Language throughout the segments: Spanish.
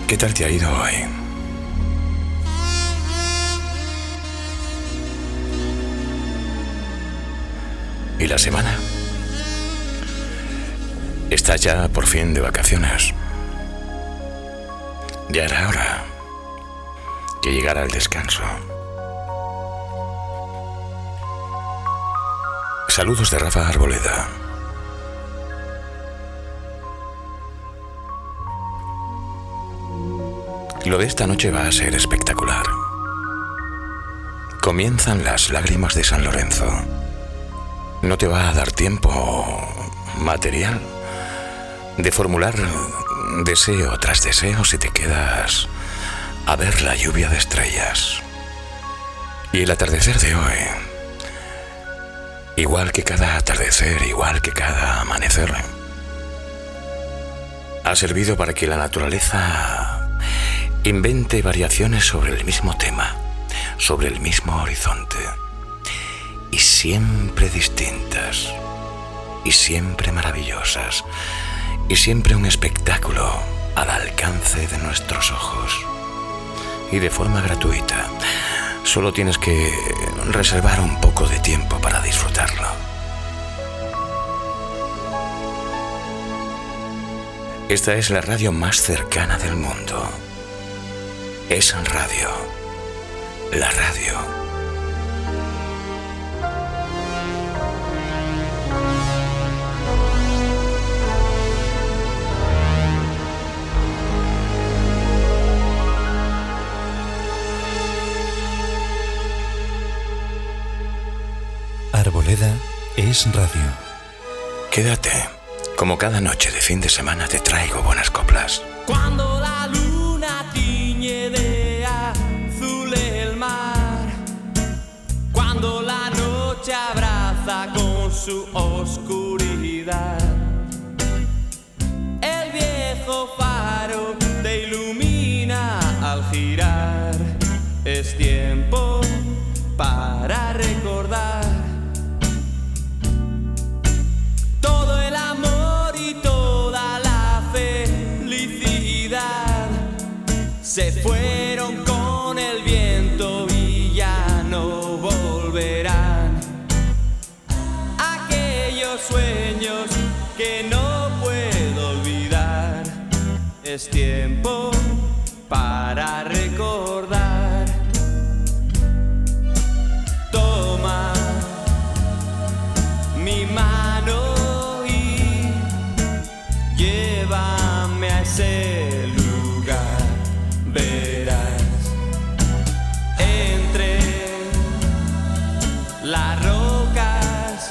¿Qué tal te ha ido hoy? ¿Y la semana? ¿Estás ya por fin de vacaciones? Ya era hora que llegara el descanso. Saludos de Rafa Arboleda. Lo de esta noche va a ser espectacular. Comienzan las lágrimas de San Lorenzo. No te va a dar tiempo material de formular deseo tras deseo si te quedas a ver la lluvia de estrellas. Y el atardecer de hoy, igual que cada atardecer, igual que cada amanecer, ha servido para que la naturaleza invente variaciones sobre el mismo tema, sobre el mismo horizonte, y siempre distintas, y siempre maravillosas, y siempre un espectáculo al alcance de nuestros ojos, y de forma gratuita. Solo tienes que reservar un poco de tiempo para disfrutarlo. Esta es la radio más cercana del mundo. Es radio. La radio. Arboleda es radio. Quédate. Como cada noche de fin de semana te traigo buenas coplas. Cuando la luna tiñe de azul el mar, cuando la noche abraza con su oscuridad, el viejo faro te ilumina al girar. Es tiempo para recordar todo el amor y toda la felicidad. Se fueron con el viento y ya no volverán. Aquellos sueños que no puedo olvidar. Es tiempo para recordar. Toma mi mano y llévame a ese lugar. Verás entre las rocas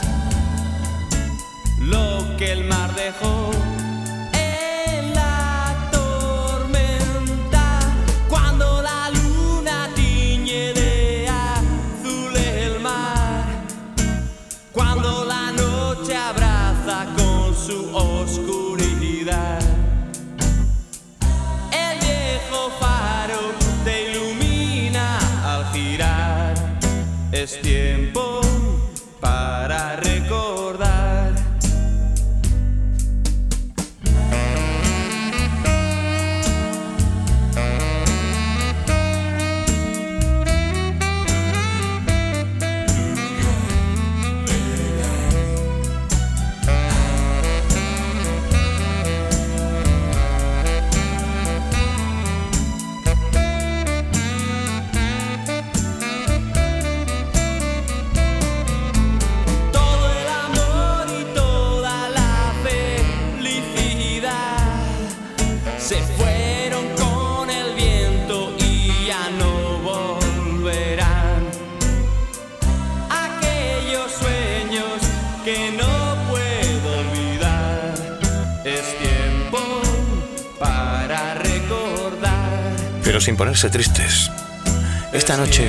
lo que el mar dejó en la tormenta. Cuando la luna tiñe de azul el mar, cuando la noche abraza con su oscuridad, el viejo faro te ilumina al girar. Es tiempo para recordar. Se fueron con el viento y ya no volverán. Aquellos sueños que no puedo olvidar. Es tiempo para recordar. Pero sin ponerse tristes, esta noche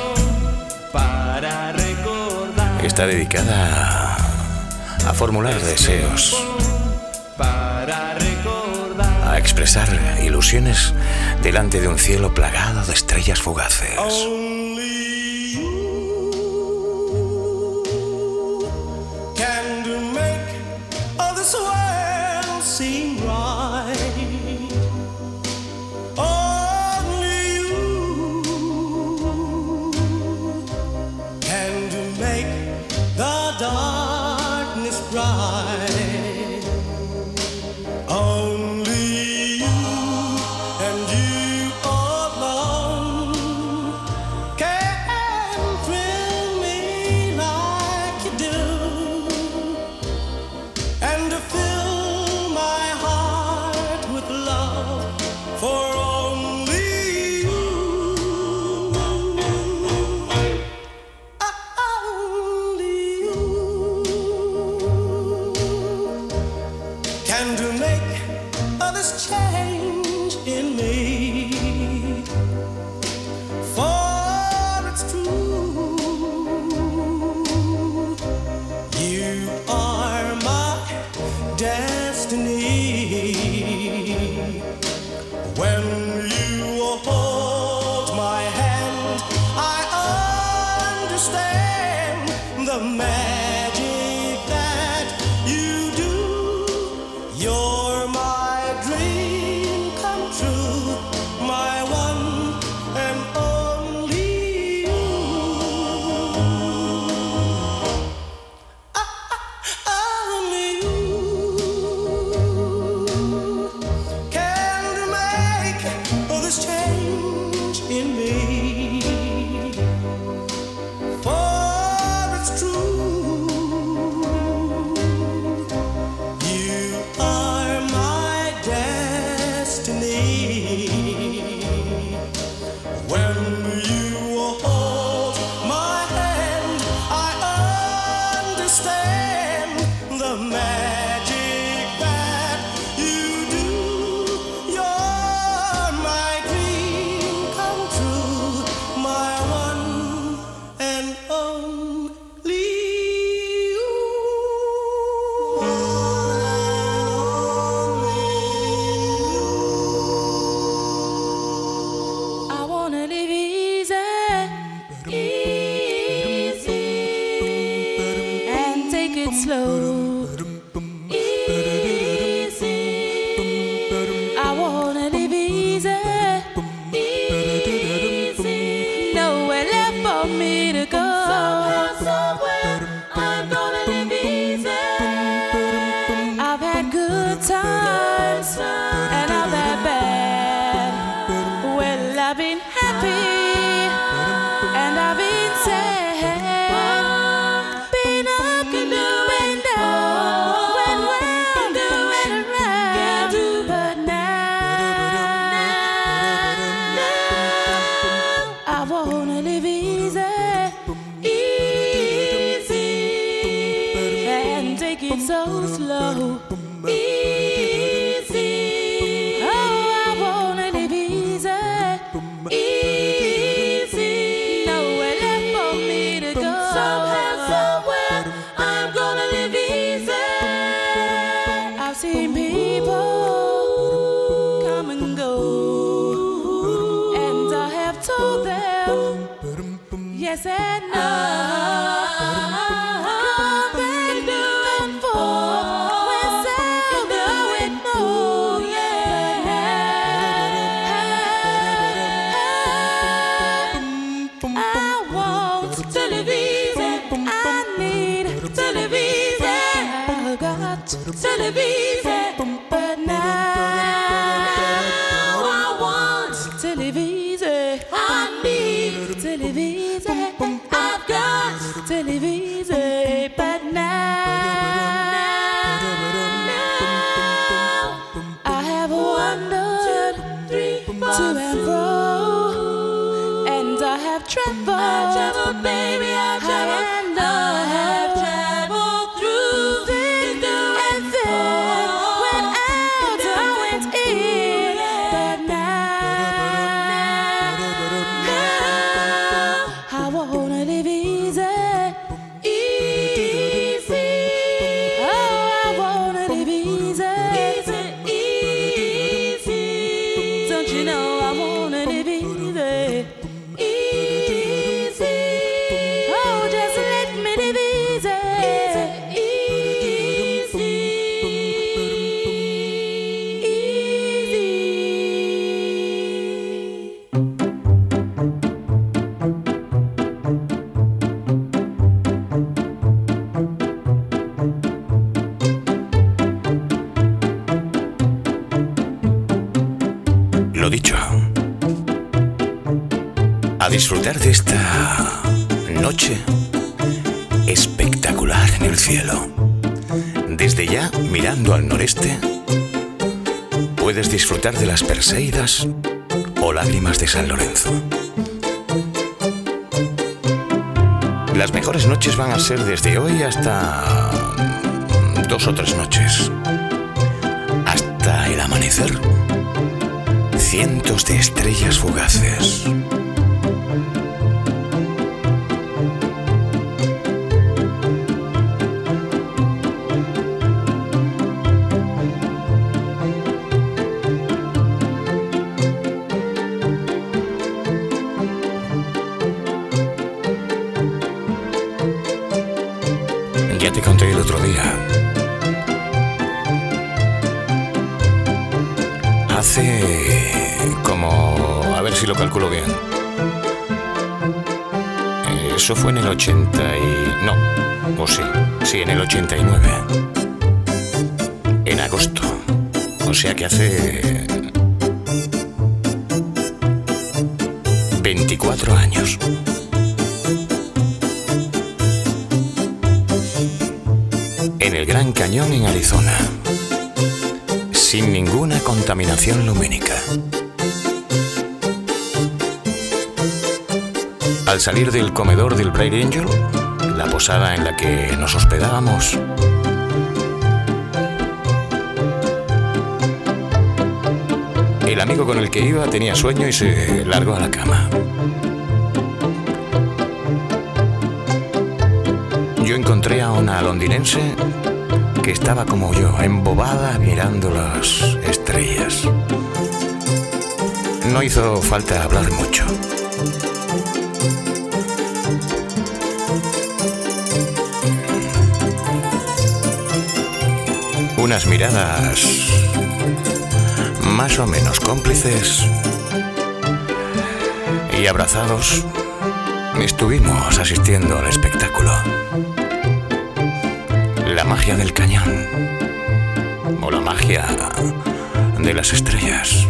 para recordar. está dedicada a formular deseos, Para recordar. a expresar ilusiones delante de un cielo plagado de estrellas fugaces. Only you can make all this world seem right. and you alone can thrill me like you do, and to fill my heart with love for only you. Only you can to make this change in me, for it's true, you are my destiny. When you hold my hand, I understand the magic that you do. You're my dream come true, my one and only you. Only you can make this change in me, for it's true, you are my destiny. When you hold my hand, I understand the magic that you do. You're my dream come true, my one and only you. I wanna live easy, easy, and take it slow. Easy. I wanna live easy, easy. Nowhere left for me to go. Somewhere, I'm gonna live easy. I've had good times and I've had bad. Well, I've been happy and I've been sad. Been up and doing down, went round and went around. But now I wanna live easy, easy, and take it so slow. Easy. Oh, I wanna live easy, easy. Nowhere left for me to go. Somehow, somewhere, I'm gonna live easy. I've seen people come and go, and I have told them yes and no. Come back to and forth, when sound going more, yeah. I want to live easy. I need to live easy. I got to live easy. But now I want to live easy. I need to live easy. I've got to live easy. But now I have wandered to and fro, and I have traveled, baby, I traveled, and I have traveled through thick and thin. Went out, I went in, but now I wanna live easy, easy. Oh, I wanna live easy, easy. Don't you know I wanna live easy? Easy. Oh, just let me live easy. Easy. dicho. A disfrutar de esta noche espectacular en el cielo. Desde ya, mirando al noreste, puedes disfrutar de las Perseidas o lágrimas de San Lorenzo. Las mejores noches van a ser desde hoy hasta 2 o 3 noches. Hasta el amanecer, cientos de estrellas fugaces. Ya te conté el otro día. Hace como... a ver si lo calculo bien. Eso fue en el 80 y... no, o sí, en el 89. En agosto. O sea que hace... 24 años. En el Gran Cañón, en Arizona, sin ninguna contaminación lumínica. Al salir del comedor del Bright Angel, la posada en la que nos hospedábamos, el amigo con el que iba tenía sueño y se largó a la cama. Yo encontré a una londinense que estaba como yo, embobada mirando las estrellas. No hizo falta hablar mucho. Unas miradas más o menos cómplices y abrazados estuvimos asistiendo al espectáculo. La magia del cañón o la magia de las estrellas.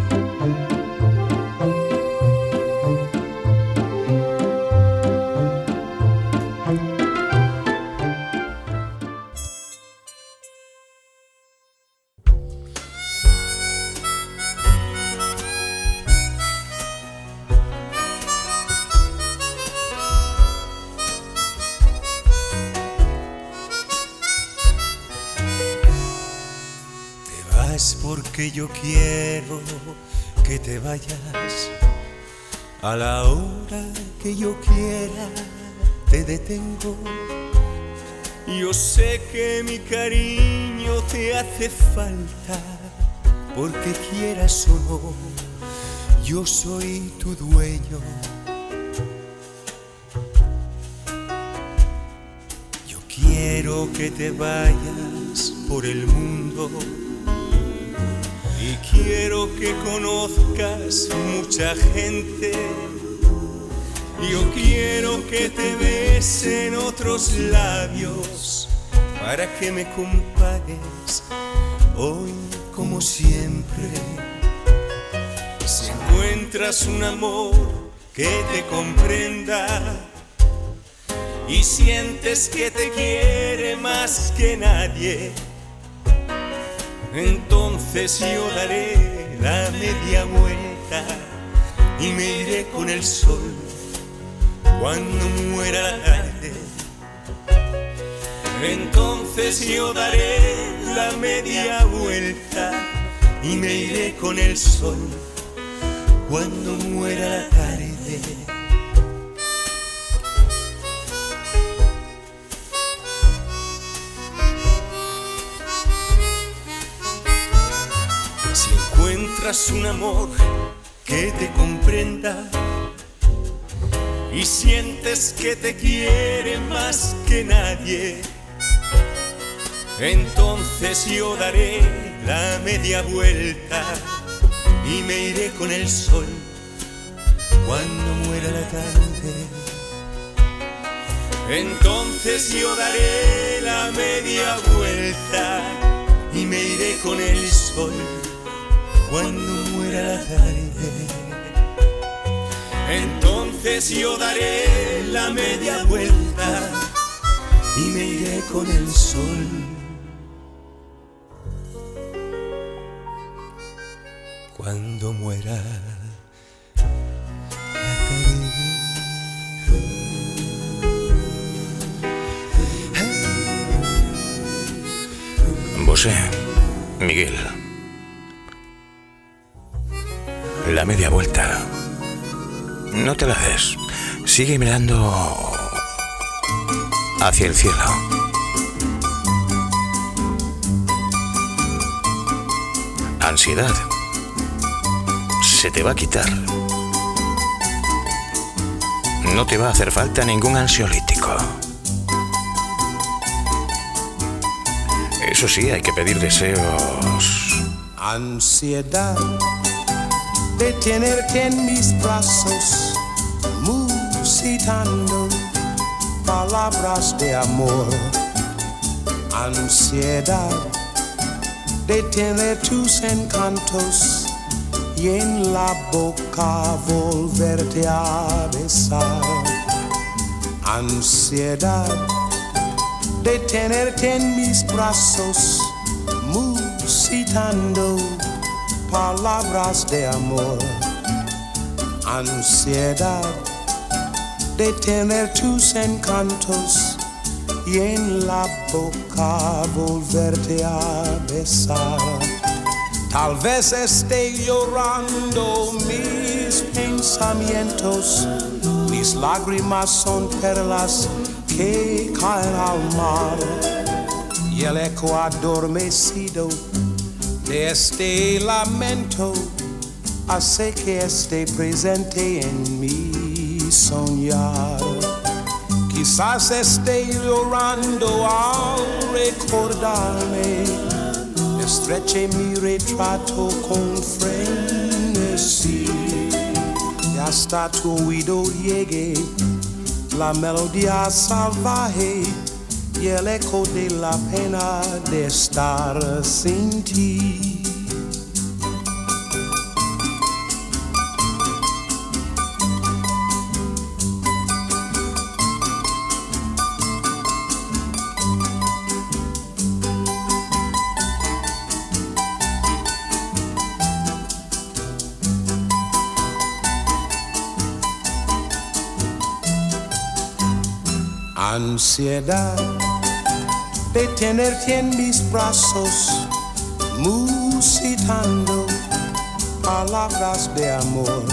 Porque yo quiero que te vayas. A la hora que yo quiera te detengo. Yo sé que mi cariño te hace falta, porque quieras o no, yo soy tu dueño. Yo quiero que te vayas por el mundo. Y quiero que conozcas mucha gente. Yo quiero que te besen otros labios, para que me compares hoy como siempre. Si encuentras un amor que te comprenda y sientes que te quiere más que nadie, entonces yo daré la media vuelta y me iré con el sol cuando muera la tarde. Entonces yo daré la media vuelta y me iré con el sol cuando muera la tarde. Si encuentras un amor que te comprenda y sientes que te quiere más que nadie, entonces yo daré la media vuelta y me iré con el sol cuando muera la tarde. Entonces yo daré la media vuelta y me iré con el sol cuando muera la tarde, entonces yo daré la media vuelta y me iré con el sol. Cuando muera la tarde. Bosé, Miguel. La media vuelta. No te la des. Sigue mirando hacia el cielo. Ansiedad. Se te va a quitar. No te va a hacer falta ningún ansiolítico. Eso sí, hay que pedir deseos. Ansiedad de tenerte en mis brazos, musitando palabras de amor. Ansiedad de tener tus encantos y en la boca volverte a besar. Ansiedad de tenerte en mis brazos, musitando palabras de amor. Ansiedad de tener tus encantos y en la boca volverte a besar. Tal vez esté llorando mis pensamientos, mis lágrimas son perlas que caen al mar, y el eco adormecido de este lamento hace que esté presente en mi soñar. Quizás esté llorando al recordarme, estreche mi retrato con frenesí, y hasta tu oído llegue la melodía salvaje y el eco de la pena de estar sin ti. Ansiedad de tenerte en mis brazos, musitando palabras de amor.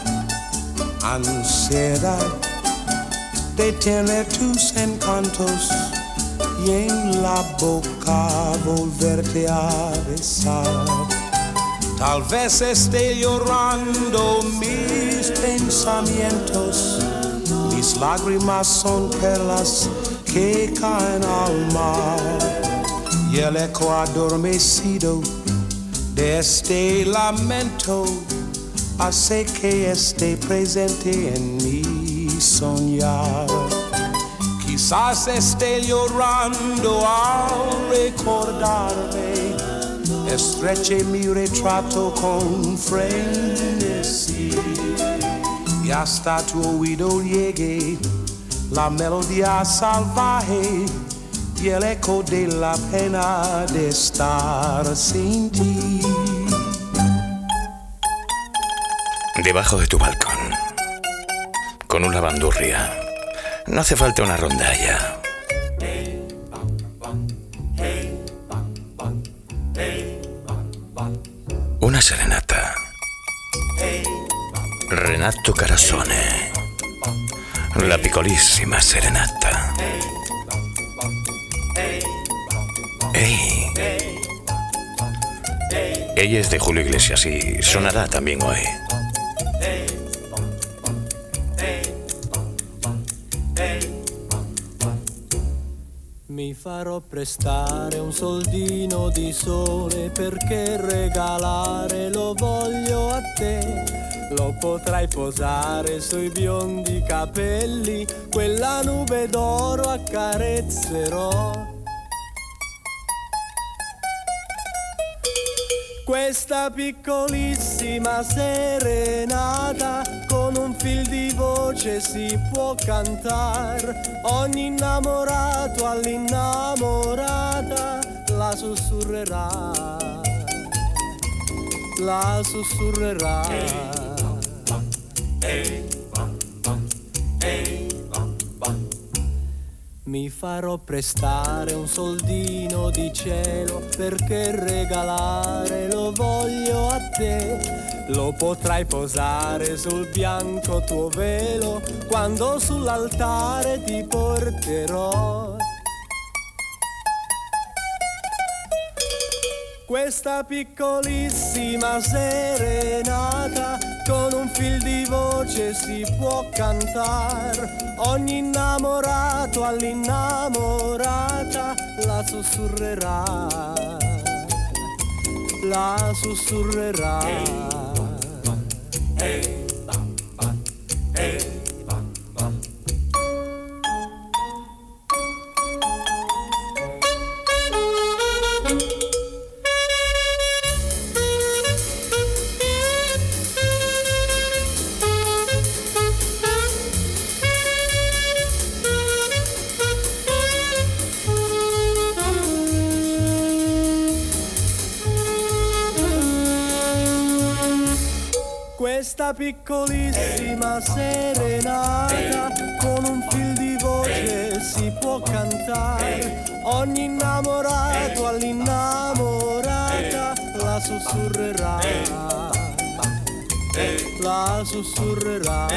Ansiedad de tener tus encantos y en la boca volverte a besar. Tal vez esté llorando mis pensamientos, mis lágrimas son perlas que caen al mar, y el eco adormecido de este lamento hace que esté presente en mi soñar. Quizás esté llorando al recordarme, estreche mi retrato con frenesí, y hasta tu oído llegue la melodía salvaje y el eco de la pena de estar sin ti. Debajo de tu balcón, con una bandurria, no hace falta una rondalla. Una serenata. Renato Carasone, la piccolissima serenata. Ey. Ella es de Julio Iglesias y sonará también hoy. Mi farò prestare un soldino di sole perché regalare lo voglio a te. Lo potrai posare sui biondi capelli, quella nube d'oro accarezzerò. Questa piccolissima serenata con un fil di voce si può cantare. Ogni innamorato all'innamorata la sussurrerà, la sussurrerà. Mi farò prestare un soldino di cielo perché regalare lo voglio a te. Lo potrai posare sul bianco tuo velo quando sull'altare ti porterò. Questa piccolissima serenata con un fil di voce si può cantare. Ogni innamorato all'innamorata la sussurrerà, la sussurrerà. Questa piccolissima serenata con un fil di voce si può cantare. Ogni innamorato all'innamorata la sussurrerà, la sussurrerà,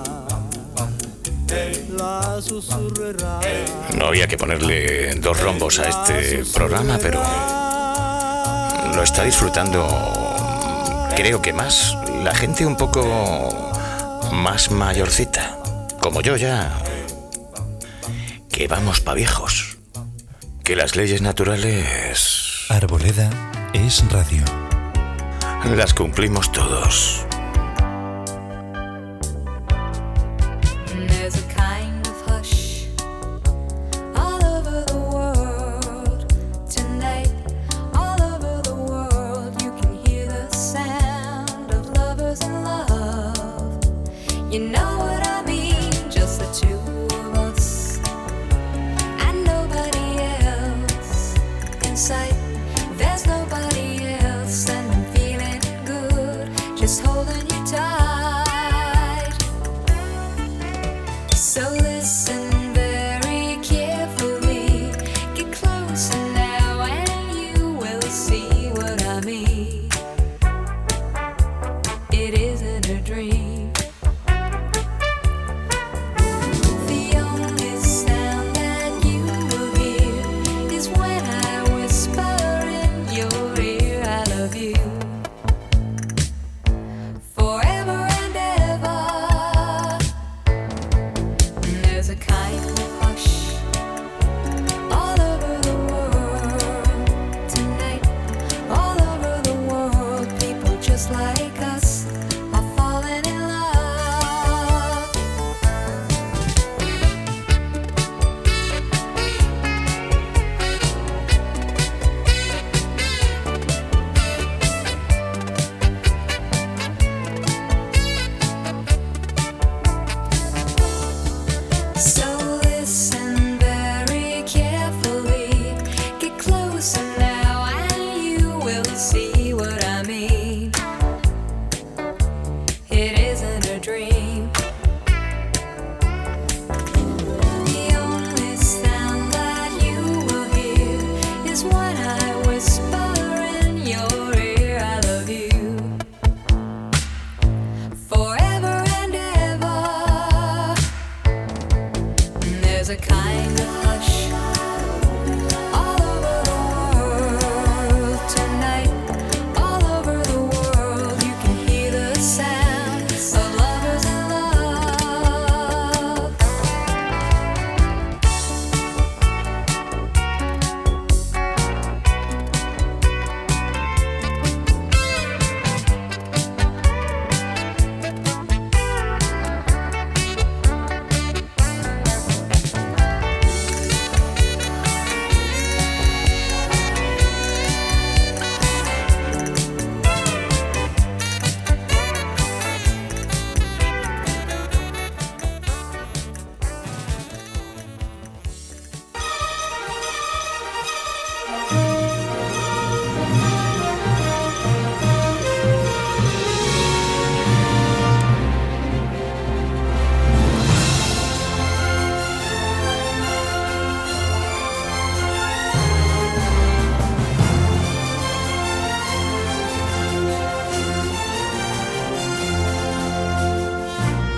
la sussurrerà. No había que ponerle 2 rombos a este programa, pero lo está disfrutando, creo que más la gente un poco más mayorcita, como yo ya, que vamos pa' viejos, que las leyes naturales... Arboleda es radio. Las cumplimos todos.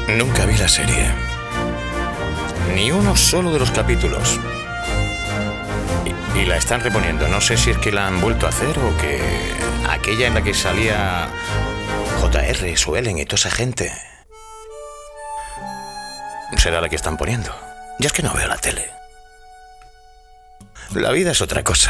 Nunca vi la serie. Ni uno solo de los capítulos. Y la están reponiendo. No sé si es que la han vuelto a hacer o que aquella en la que salía JR, Suelen y toda esa gente será la que están poniendo. Yo es que no veo la tele. La vida es otra cosa.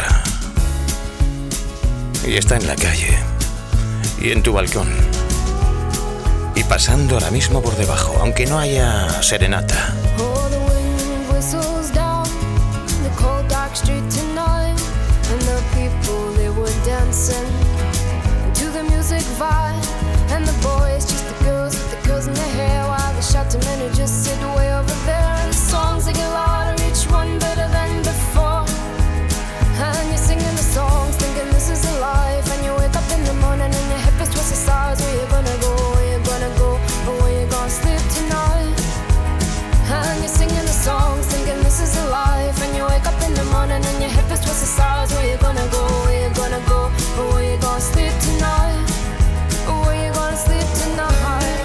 Y está en la calle. Y en tu balcón. Y pasando ahora mismo por debajo, aunque no haya serenata. Oh, the wind whistles down the cold dark street tonight, and the people, they were dancing to the music vibe, and the boys just the girls with the curls in their hair, while the shouting men who just sit way over there, and the songs they get louder, each one better than before, and you're singing the songs thinking this is a life, and you wake up in the morning and your hip is twisted sides. Where you gonna go, where you gonna go, or where you gonna sleep tonight? And you're singing the songs thinking this is a life, and you wake up in the morning and your hip is twisted sides. Where you gonna go, where you gonna go, or where you gonna sleep tonight, or where you gonna sleep tonight?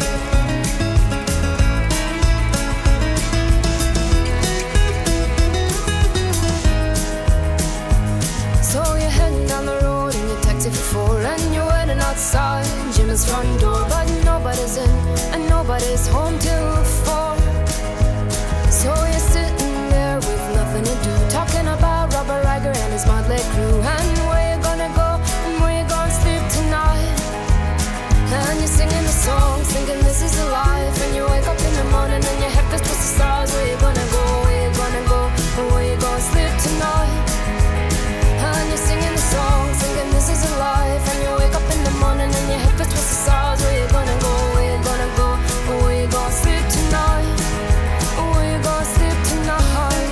So you're heading down the road in your taxi for 4, and you're waiting outside Jim's front door, but nobody's in and nobody's home till 4. So you're sitting there with nothing to do, talking about Robert Riger and his motley crew, and where you gonna go and where you gonna sleep tonight. And you're singing the songs thinking this is a life, and you wake up in the morning and your head is twisted stars. Where you gonna go, where you gonna go, and where you gonna sleep tonight. And you're singing the songs thinking this is a life, and you wake up in the morning and your hip is twisted stars. Where you gonna go, where you gonna go, or where you gonna sleep tonight, or where you gonna sleep tonight.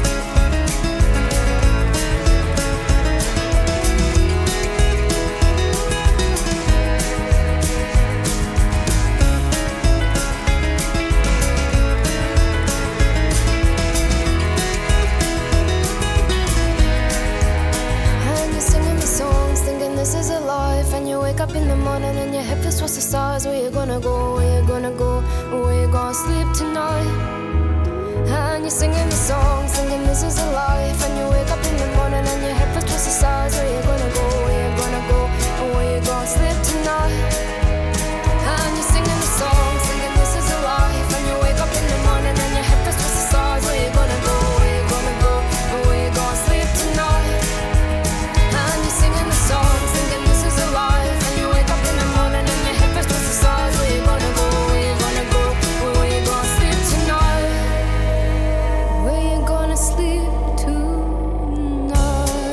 This is a life, and you wake up in the morning and your hip is towards the stars. Where you gonna go, where you gonna go, where you gonna sleep tonight. And you're singing the song, singing this is a life, and you wake up in the morning and your hip is towards the stars. Where you gonna go, where you gonna go, where you gonna sleep tonight. And you're singing the song, singing this is a life, and you wake up in the morning and your hip is towards the stars. Where you gonna go, where you gonna go, where you gonna sleep tonight. And you're singing the song, thinking this is a life, and you wake up in the morning and your hip is twisted stars. Where you gonna go, where you gonna go, where you gonna sleep tonight, where you gonna sleep tonight.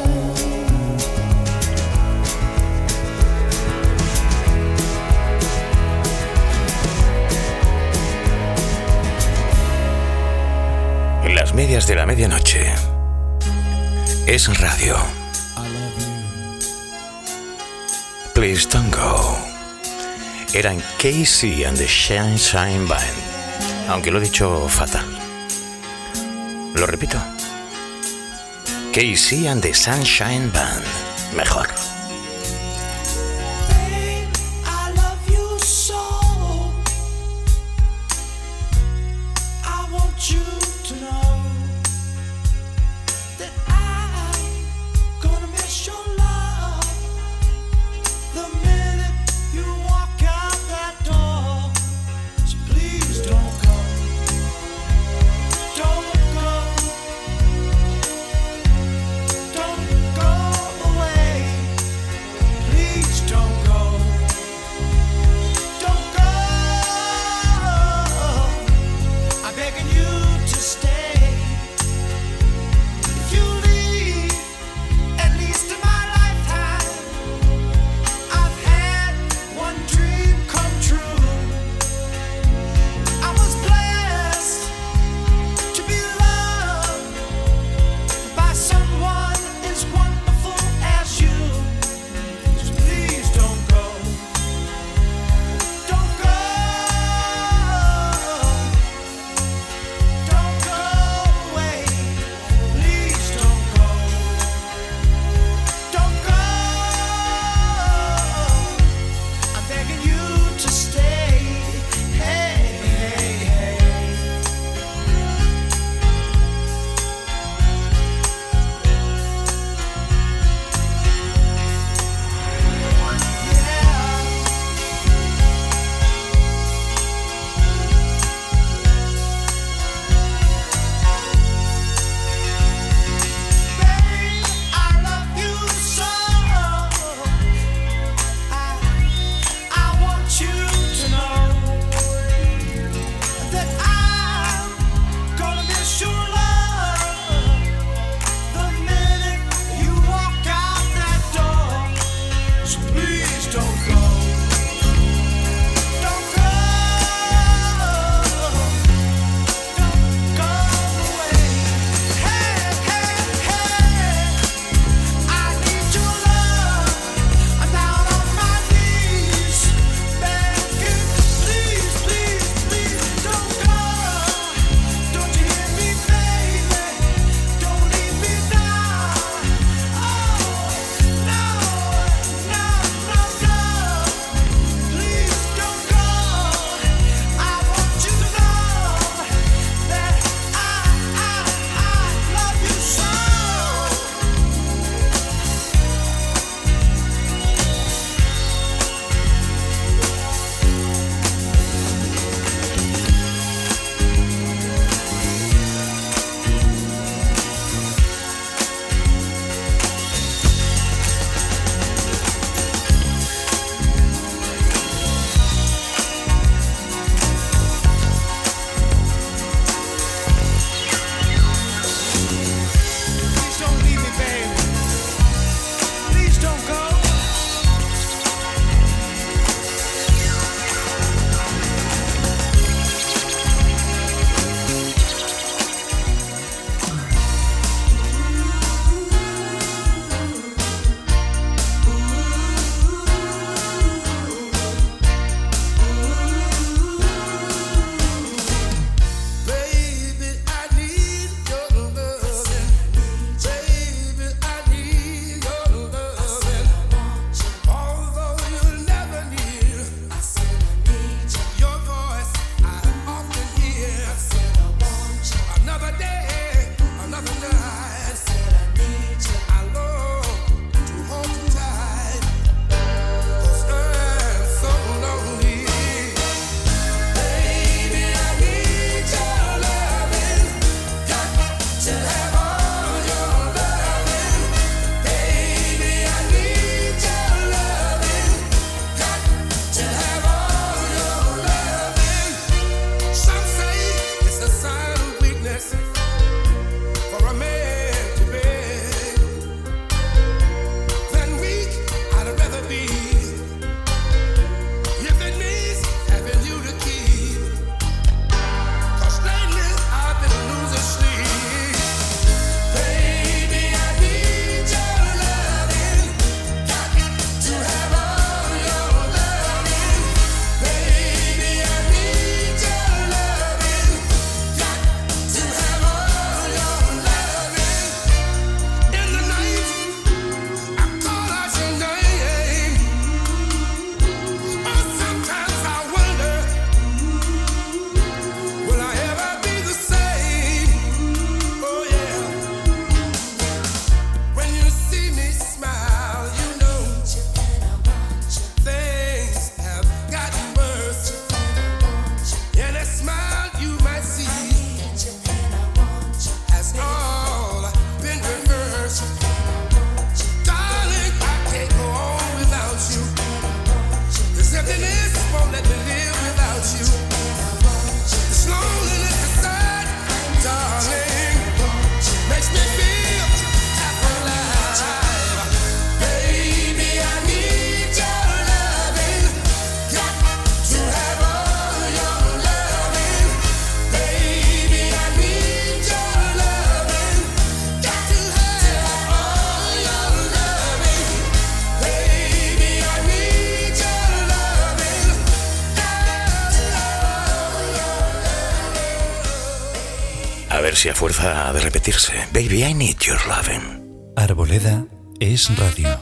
Las medias de la medianoche. Es radio. Please Don't Go. Eran Casey and the Sunshine Band. Aunque lo he dicho fatal. Lo repito. Casey and the Sunshine Band. Mejor. Don't go away. ver si a fuerza de repetirse. Baby, I need your loving. Arboleda es radio.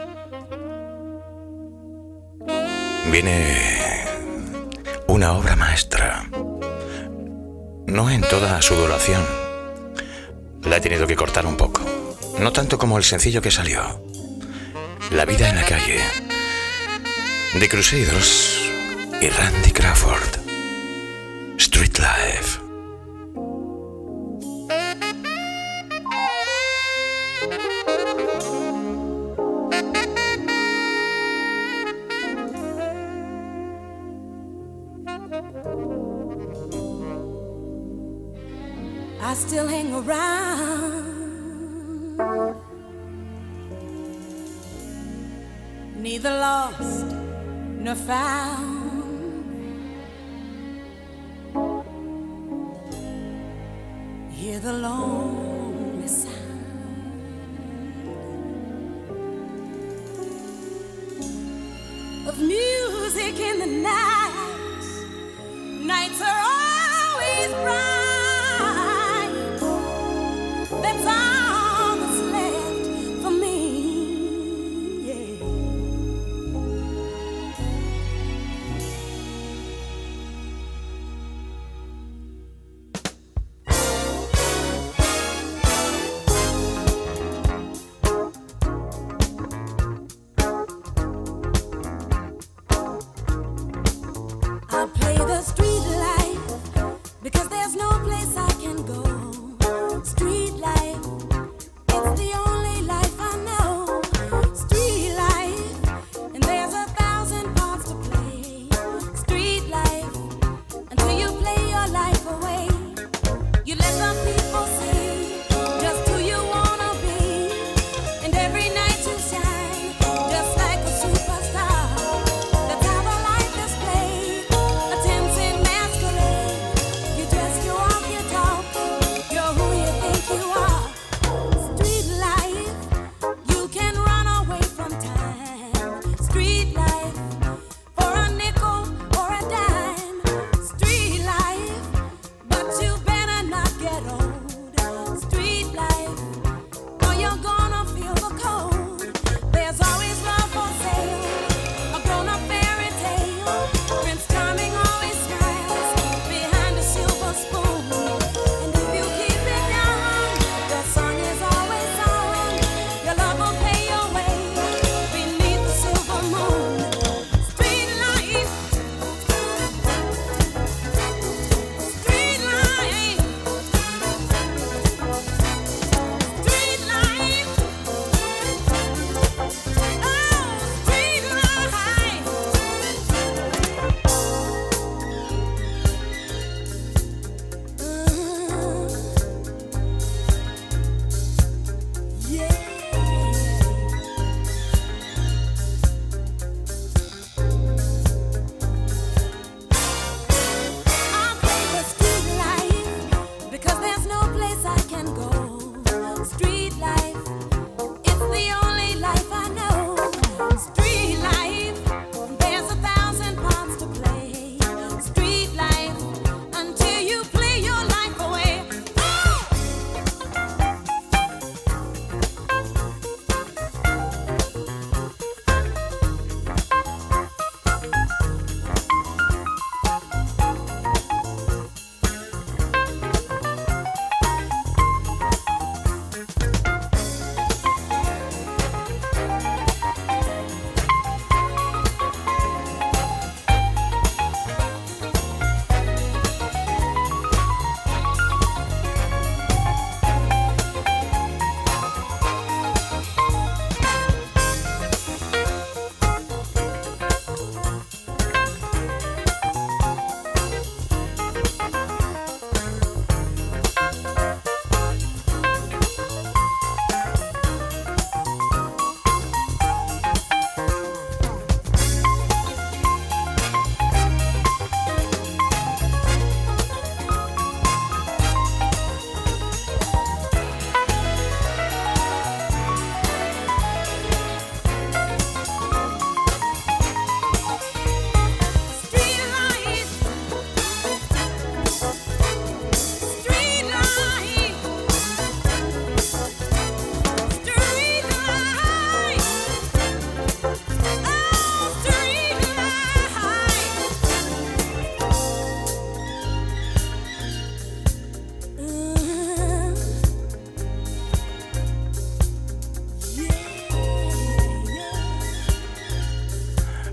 Viene una obra maestra. No en toda su duración. La he tenido que cortar un poco. No tanto como el sencillo que salió. La vida en la calle. The Crusaders y Randy Crawford. Street Life. I still hang around, neither lost nor found. Hear the lonely sound of music in the night. Nights are always bright. That's all that's left for me, yeah.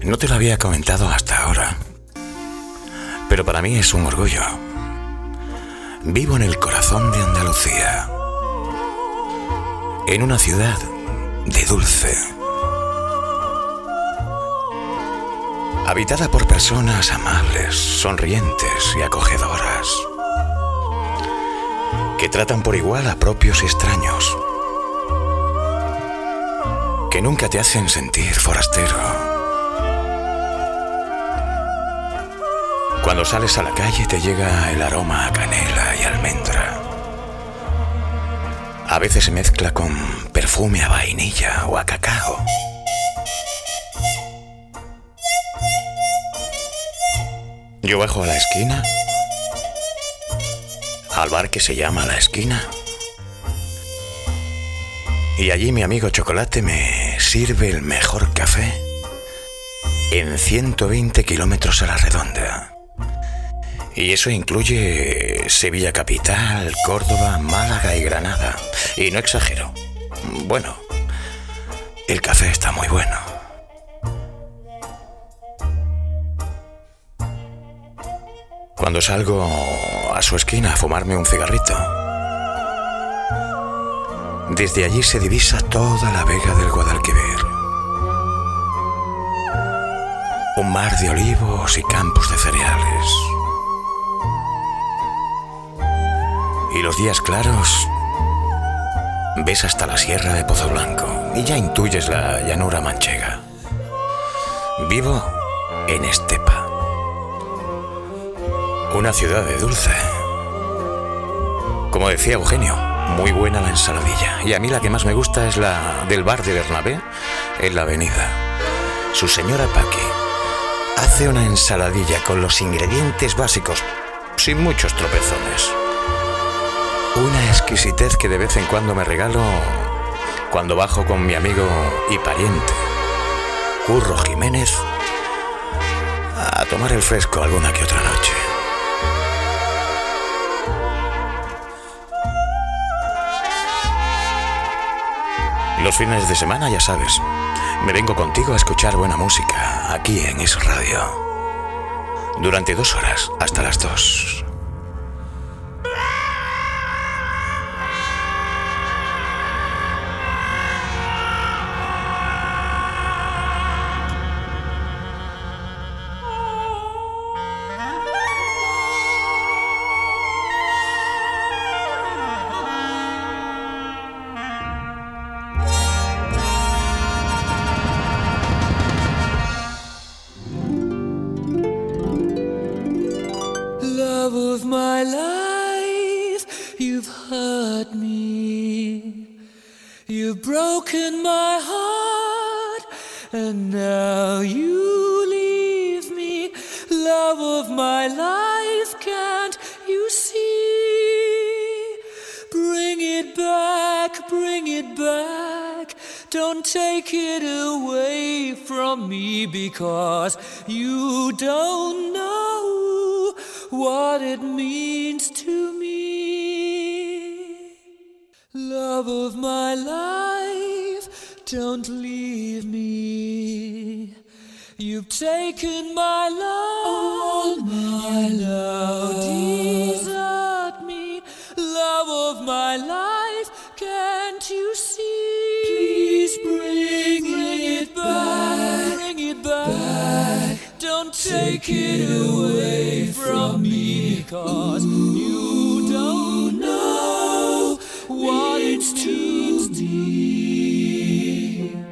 No te lo había comentado hasta ahora, pero para mí es un orgullo. Vivo en el corazón de Andalucía, en una ciudad de Dulce, habitada por personas amables, sonrientes y acogedoras, que tratan por igual a propios y extraños, que nunca te hacen sentir forastero. Cuando sales a la calle te llega el aroma a canela y almendra. A veces se mezcla con perfume a vainilla o a cacao. Yo bajo a la esquina, al bar que se llama La Esquina, y allí mi amigo Chocolate me sirve el mejor café en 120 kilómetros a la redonda. Y eso incluye Sevilla capital, Córdoba, Málaga y Granada. Y no exagero. Bueno, el café está muy bueno. Cuando salgo a su esquina a fumarme un cigarrito, desde allí se divisa toda la vega del Guadalquivir. Un mar de olivos y campos de cereales. Y los días claros ves hasta la sierra de Pozo Blanco y ya intuyes la llanura manchega. Vivo en Estepa, una ciudad de Dulce. Como decía Eugenio, muy buena la ensaladilla. Y a mí la que más me gusta es la del bar de Bernabé, en la avenida. Su señora Paqui hace una ensaladilla con los ingredientes básicos, sin muchos tropezones. Una exquisitez que de vez en cuando me regalo cuando bajo con mi amigo y pariente Curro Jiménez a tomar el fresco alguna que otra noche. Los fines de semana, ya sabes, me vengo contigo a escuchar buena música aquí en Es Radio. Durante 2 horas, hasta las 2. Of my life, you've hurt me, you've broken my heart, and now you leave me. Love of my life, can't you see? Bring it back, bring it back. Don't take it away from me, because you don't know what it means to me. Love of my life, don't leave me. You've taken my love, all my love, desert me. Love of my life, can't you see? Please bring it back, bring it back. Don't take it away from me, because you don't know what it's to me.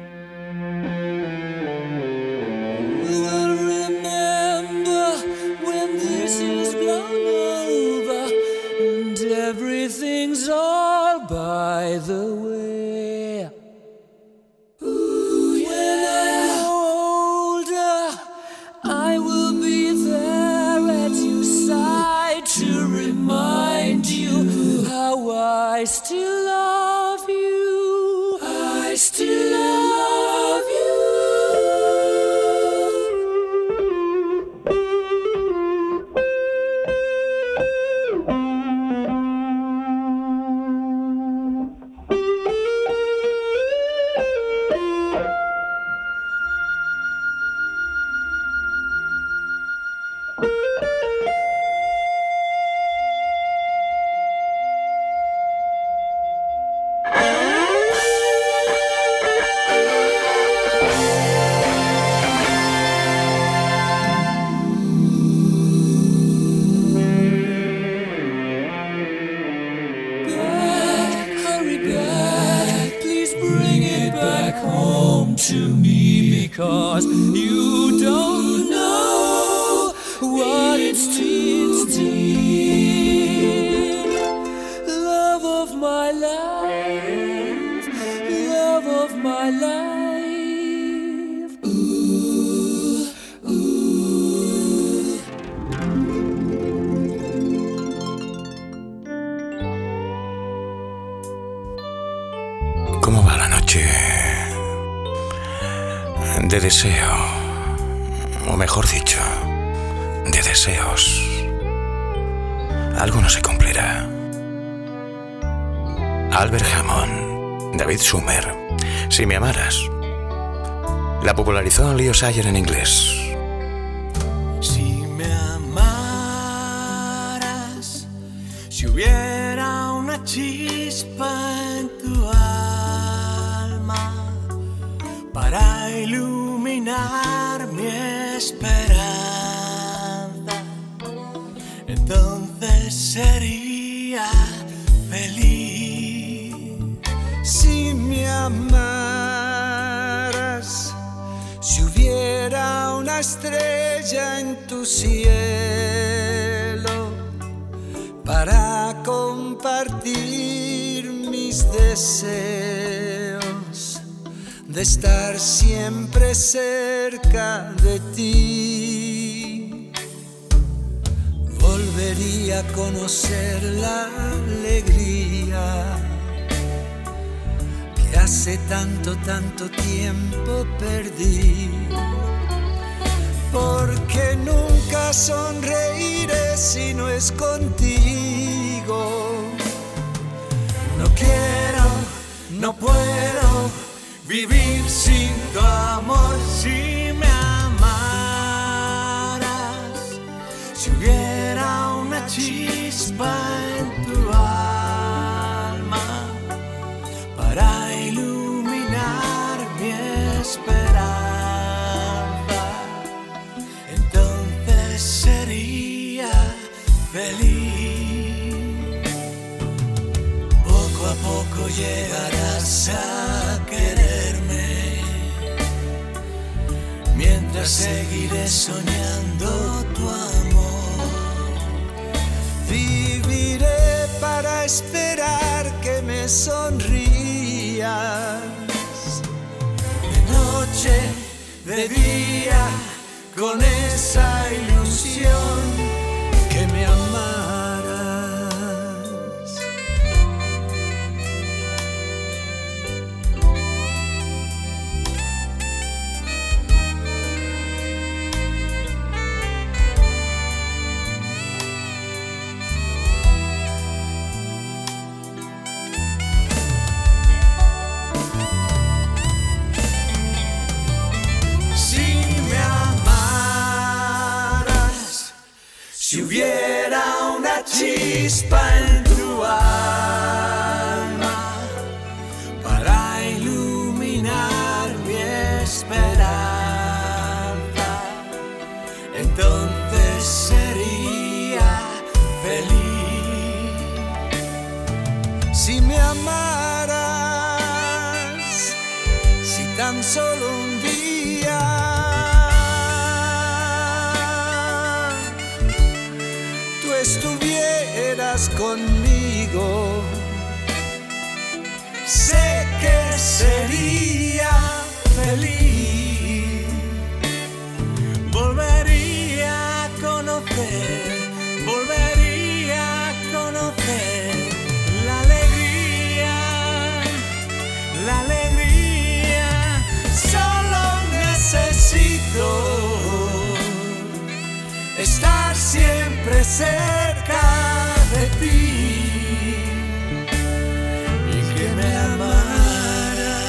We'll remember when this is blown over and everything's all by the way. When I'm older, I will be there at your side to remind you how I still love you. I still love you. streets dear. Love of my life, love of my life. ¿Cómo va la noche de deseo? O mejor dicho, de deseos. Algo no se cumplirá. Albert Hammond, David Sumer, Si me amaras. La popularizó Leo Sayer en inglés. Si me amaras, si hubiera una chispa en tu alma para iluminar mi esperanza, entonces sería feliz. Si me amaras, si hubiera una estrella en tu cielo para compartir mis deseos de estar siempre cerca de ti, volvería a conocer la alegría que hace tanto tiempo perdí. Porque nunca sonreiré si no es contigo. No quiero, no puedo vivir sin tu amor. Si me amaras, si hubiera una chispa en tu alma para iluminar mi esperanza, entonces sería feliz. Poco a poco llegarás a quererme, mientras seguiré soñando tu amor. Viviré para esperar que me sonrías, de noche, de día, con esa ilusión que me amaras. Si hubiera una chispa en tu alma para iluminar mi esperanza, entonces sería feliz. Si me amaras, si tan solo un día estuvieras conmigo, sé que sería feliz. Volvería a conocer la alegría. Solo necesito estar siempre cerca de ti y que me amaras.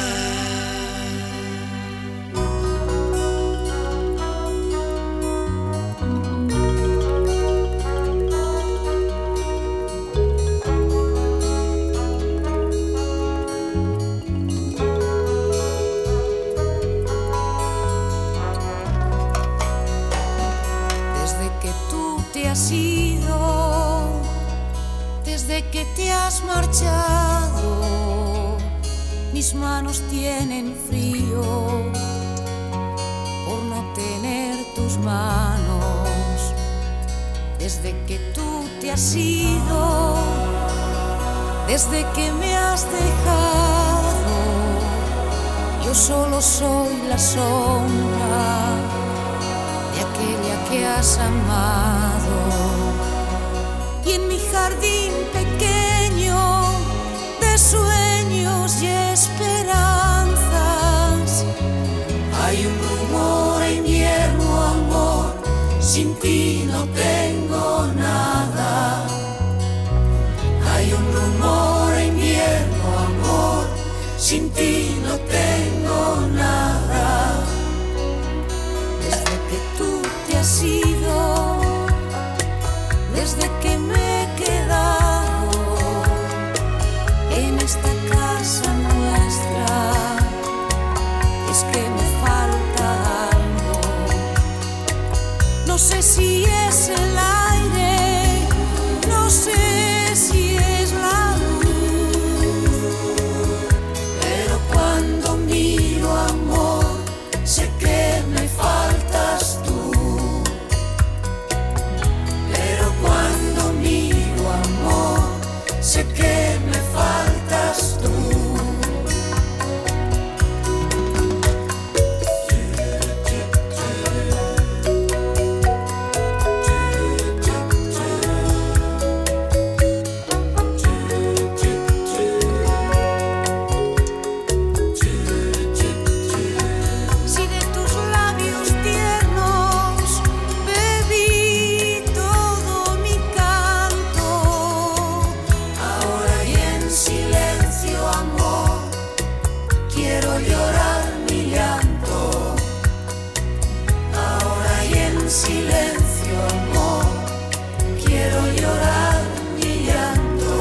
Desde que te has marchado, mis manos tienen frío por no tener tus manos. desde que tú te has ido, desde que me has dejado, yo solo soy la sombra de aquella que has amado. Y en mi jardín pequeño de sueños y esperanzas hay un rumor a invierno, amor, sin ti no tengo nada. Hay un rumor a invierno, amor, sin ti no tengo nada. Desde que tú te has ido, desde que me he quedado en esta casa nuestra, es que me falta algo. No sé si es el aire, no sé si es la luz, pero cuando miro, amor, sé que me faltas tú. Pero cuando miro, amor, sé que me faltas tú. Si de tus labios tiernos bebí todo mi canto, ahora y en silencio, amor, quiero llorar mi llanto. Ahora y en silencio, amor, quiero llorar mi llanto.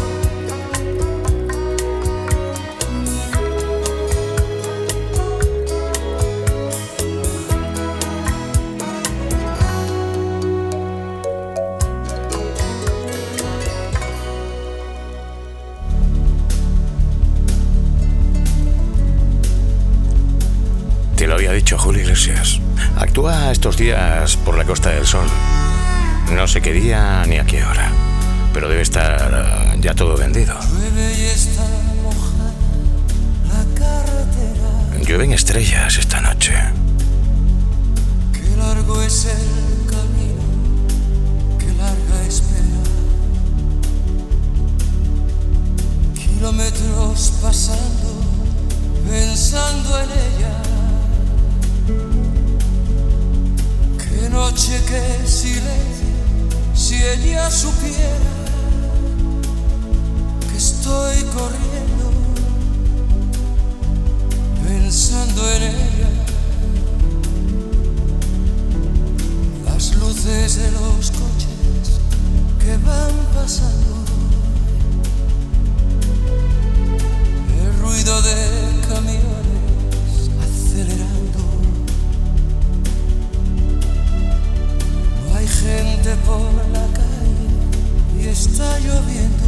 Te lo había dicho Julio Iglesias. Actúa estos días por la Costa del Sol. No sé qué día ni a qué hora, pero debe estar ya todo vendido. Llueve y está mojada la carretera. Llueven estrellas esta noche. Qué largo es el camino, qué larga espera. Kilómetros pasando, pensando en ella. Qué noche, qué silencio, si ella supiera que estoy corriendo, pensando en ella. Las luces de los coches que van pasando, el ruido de camiones acelerando. No hay gente por la calle y está lloviendo.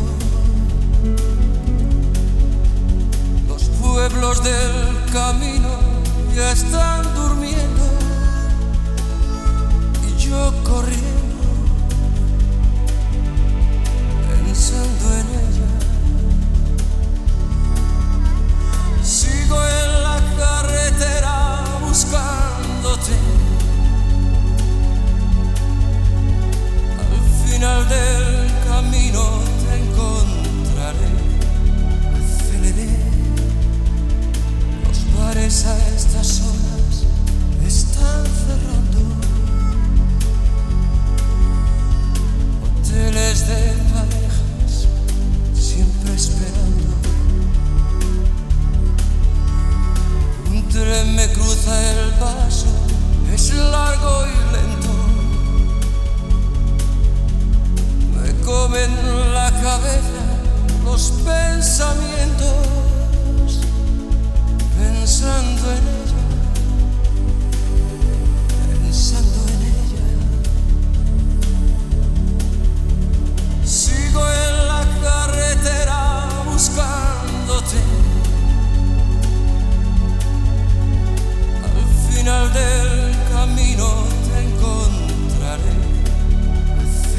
Los pueblos del camino ya están durmiendo y yo corriendo, pensando en ella. Sigo en la carretera buscándote. Al final del camino te encontraré. Aceleré. Los bares a estas horas están cerrando. Hoteles de parejas siempre esperando. Un tren me cruza el paso, es largo y lento. Me comen la cabeza los pensamientos, pensando en ella, pensando en ella. Sigo en la carretera buscándote. Al final del camino te encontraré.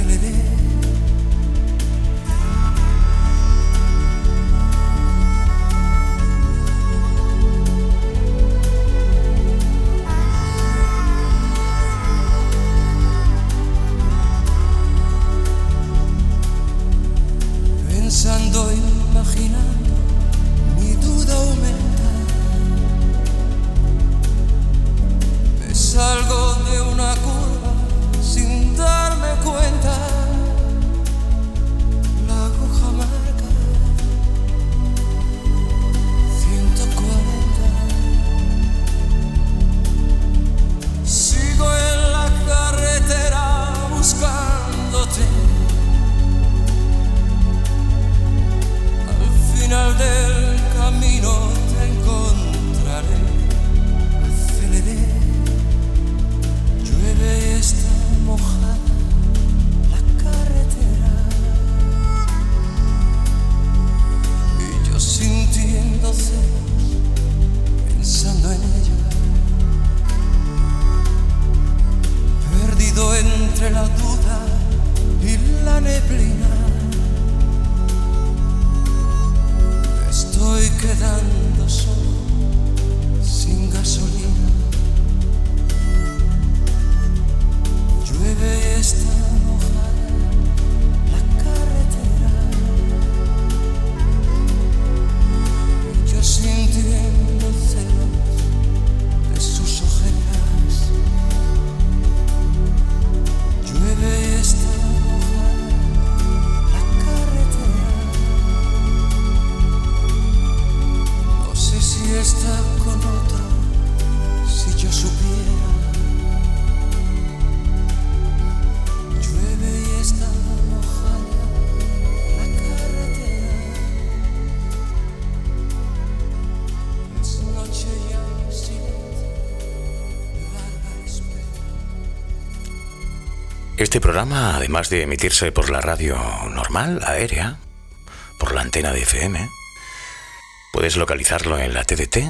Este programa, además de emitirse por la radio normal, aérea, por la antena de FM, puedes localizarlo en la TDT.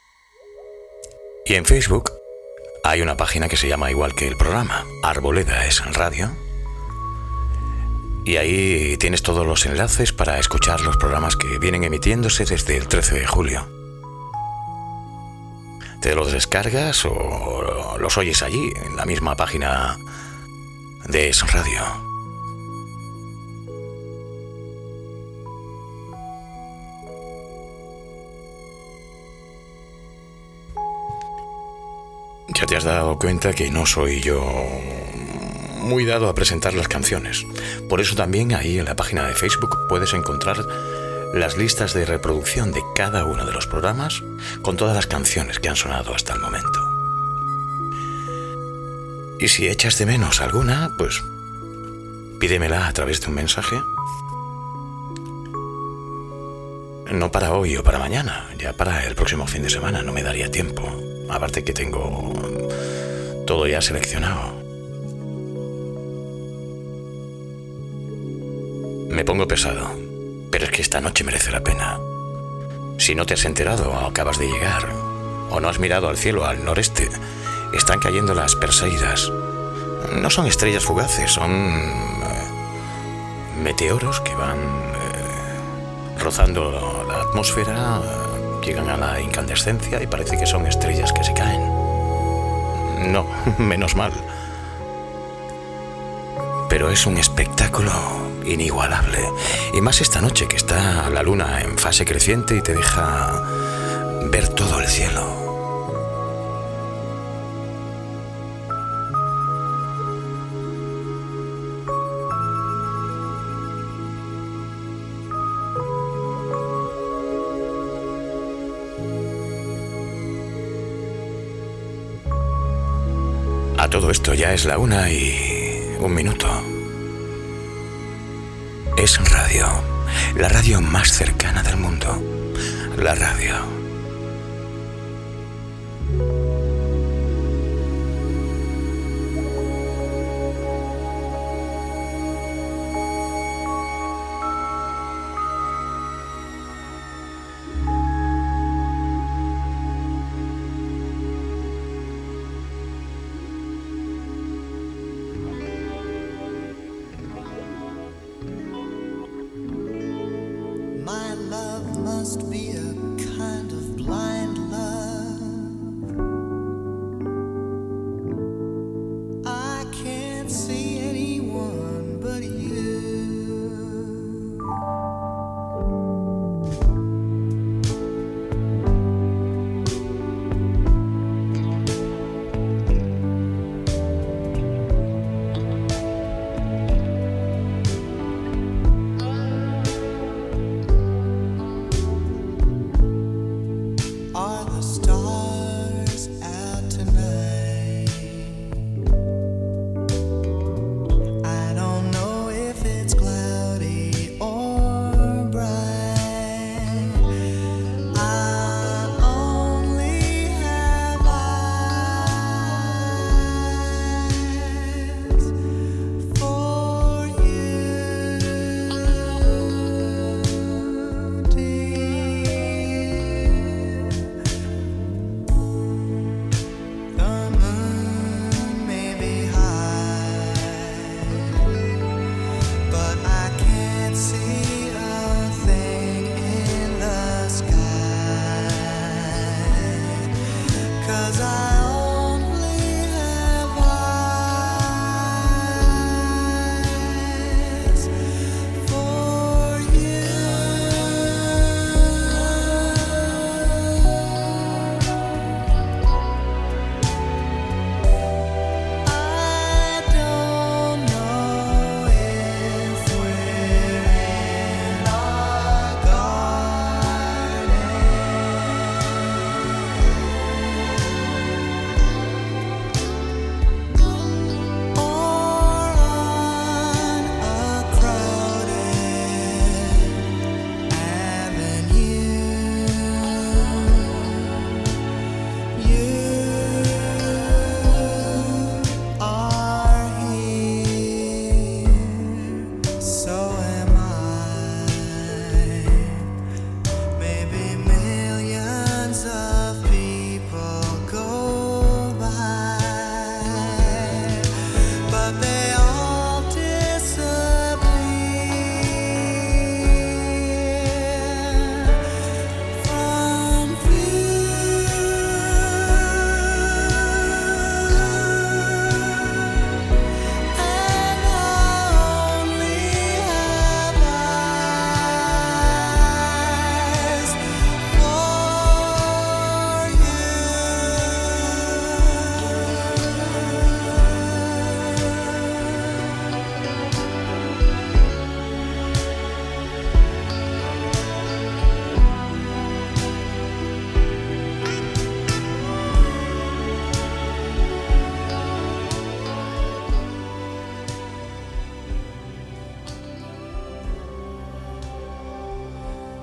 Y en Facebook hay una página que se llama igual que el programa, Arboleda es Radio. Y ahí tienes todos los enlaces para escuchar los programas que vienen emitiéndose desde el 13 de julio. Te los descargas o los oyes allí, en la misma página de Es Radio. Ya te has dado cuenta que no soy yo muy dado a presentar las canciones. Por eso también ahí en la página de Facebook puedes encontrar las listas de reproducción de cada uno de los programas con todas las canciones que han sonado hasta el momento. Y si echas de menos alguna, pues pídemela a través de un mensaje. No para hoy o para mañana, ya para el próximo fin de semana no me daría tiempo. Aparte que tengo todo ya seleccionado. Me pongo pesado, pero es que esta noche merece la pena. Si no te has enterado o acabas de llegar, o no has mirado al cielo al noreste, están cayendo las Perseidas. No son estrellas fugaces, son meteoros que van rozando la atmósfera, llegan a la incandescencia y parece que son estrellas que se caen. No, menos mal. Pero es un espectáculo inigualable. Y más esta noche que está la luna en fase creciente y te deja ver todo el cielo. A todo esto ya es la 1:01. Es Radio, la radio más cercana del mundo. La radio. My love must be a kind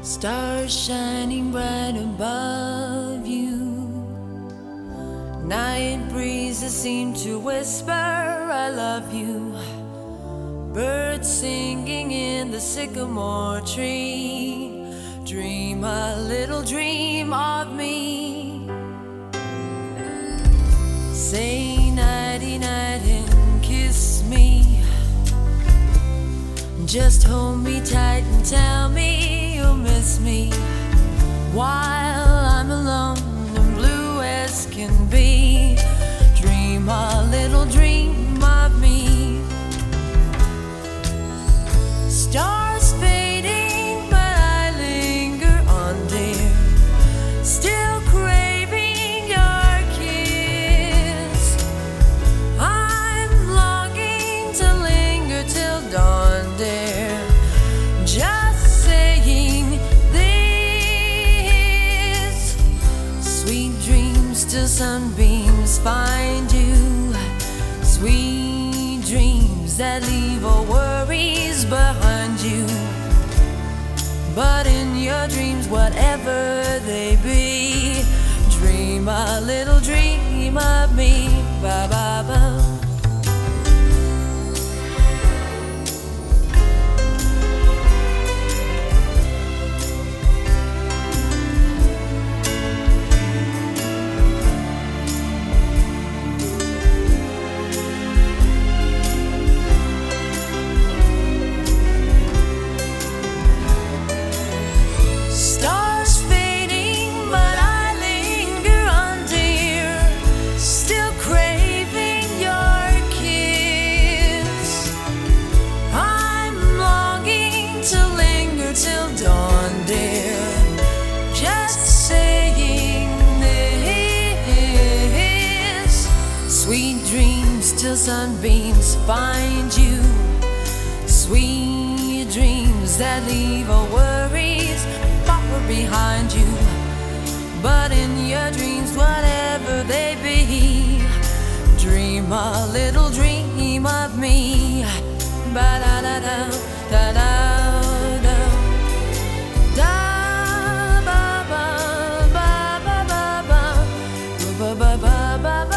Stars shining bright above you. Night breezes seem to whisper, I love you. Birds singing in the sycamore tree. Dream a little dream of me. Say nighty night and kiss me. Just hold me tight and tell me you'll miss me while I'm alone and blue as can be. Dream a little dream of me. Stars fading, but I linger on, dear. Still craving your kiss. I'm longing to linger till dawn, dear. Just saying this. Sweet dreams till sunbeams find you. Sweet dreams that leave all worries behind you. But in your dreams, whatever they be, dream a little dream of me. Ba ba ba. Till sunbeams find you. Sweet dreams that leave all worries far behind you. But in your dreams, whatever they be, dream a little dream of me. Ba da da da da da da da ba ba ba ba ba ba ba ba ba ba ba.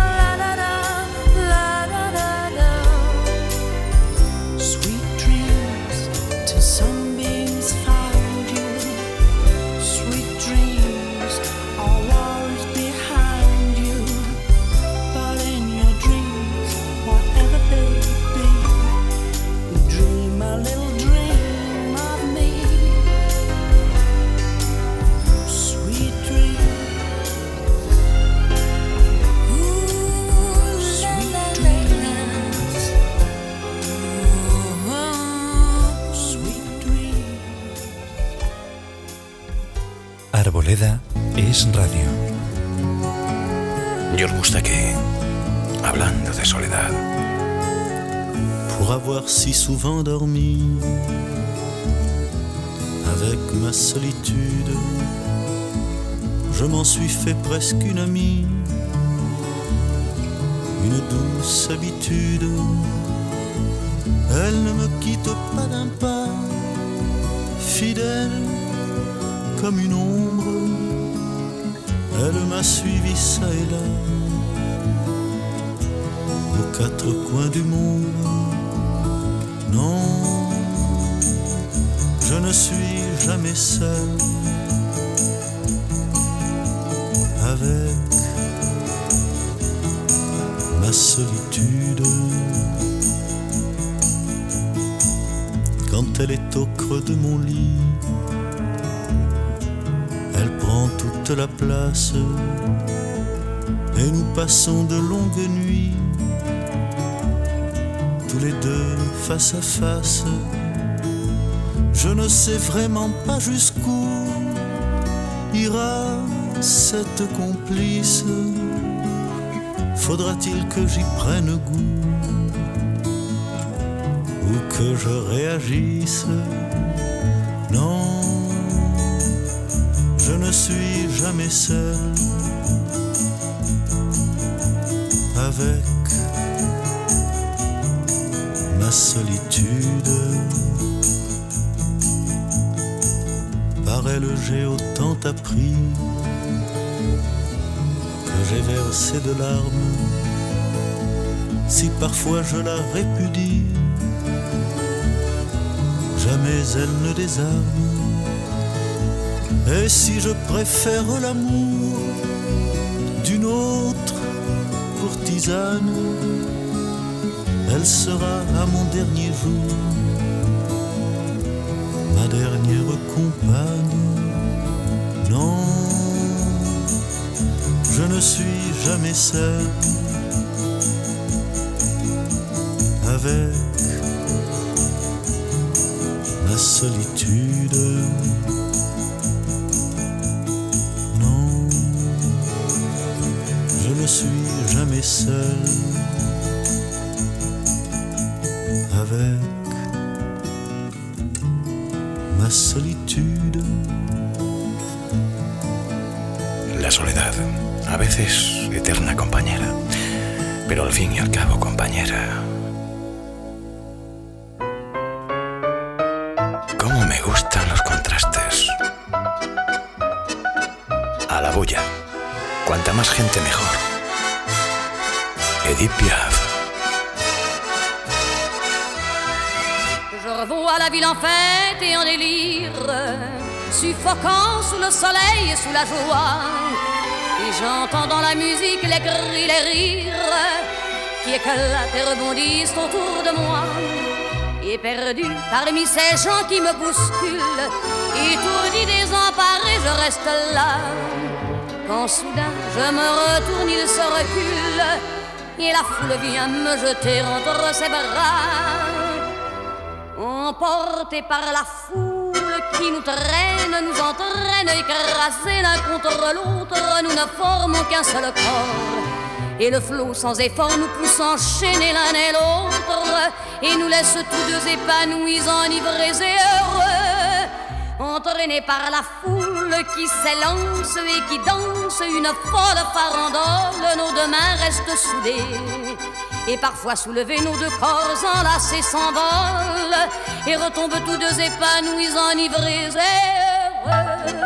Arboleda es radio. George Moustaki, hablando de soledad. Pour avoir si souvent dormi avec ma solitude, je m'en suis fait presque une amie, une douce habitude. Elle ne me quitte pas d'un pas, fidèle comme une ombre. Elle m'a suivi ça et là, aux quatre coins du monde. Non, je ne suis jamais seul avec ma solitude. Quand elle est au creux de mon lit, elle prend toute la place et nous passons de longues nuits, tous les deux face à face. Je ne sais vraiment pas jusqu'où ira cette complice. Faudra-t-il que j'y prenne goût ou que je réagisse? Non, je ne suis jamais seul avec ma solitude. elle j'ai autant appris que j'ai versé de larmes. Si parfois je la répudie, jamais elle ne désarme. Et si je préfère l'amour d'une autre courtisane, elle sera à mon dernier jour ma dernière compagne. Non, je ne suis jamais seul avec ma solitude. Non, je ne suis jamais seul avec ma solitude. La soledad, a veces eterna compañera, pero al fin y al cabo compañera. ¿Cómo me gustan los contrastes? A la bulla, cuanta más gente mejor. Edith Piaf. Je revois la ville en fête et en délire, suffocant sous le soleil et sous la joie. Et j'entends dans la musique les cris, les rires qui éclatent et rebondissent autour de moi. Et perdu parmi ces gens qui me bousculent, étourdi, désemparé, je reste là. Quand soudain je me retourne, il se recule et la foule vient me jeter entre ses bras. Emportés par la foule qui nous traîne, nous entraîne, écrasés l'un contre l'autre, nous ne formons qu'un seul corps. Et le flot sans effort nous pousse enchaîner l'un et l'autre, et nous laisse tous deux épanouis, enivrés et heureux. Entraînés par la foule qui s'élance et qui danse une folle farandole, nos deux mains restent soudées. Et parfois soulevés, nos deux corps enlacés s'envolent et retombent tous deux épanouis, enivrés et heureux.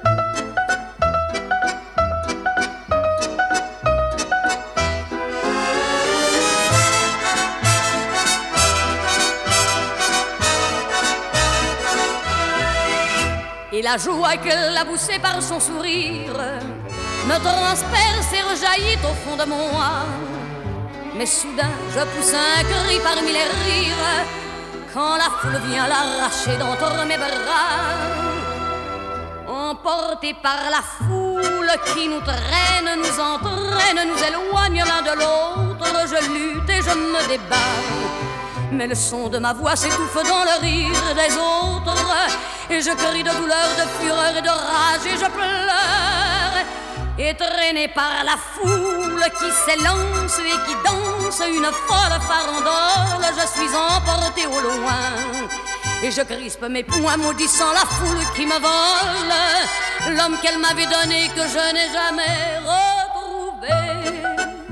Et la joie qu'elle a poussée par son sourire me transperce et rejaillit au fond de moi. Mais soudain je pousse un cri parmi les rires quand la foule vient l'arracher d'entre mes bras. Emportés par la foule qui nous traîne, nous entraîne, nous éloigne l'un de l'autre, je lutte et je me débat. Mais le son de ma voix s'étouffe dans le rire des autres, et je crie de douleur, de fureur et de rage, et je pleure. Et traîné par la foule qui s'élance et qui danse une folle farandole, je suis emporté au loin. Et je crispe mes poings maudissant la foule qui me vole l'homme qu'elle m'avait donné, que je n'ai jamais retrouvé.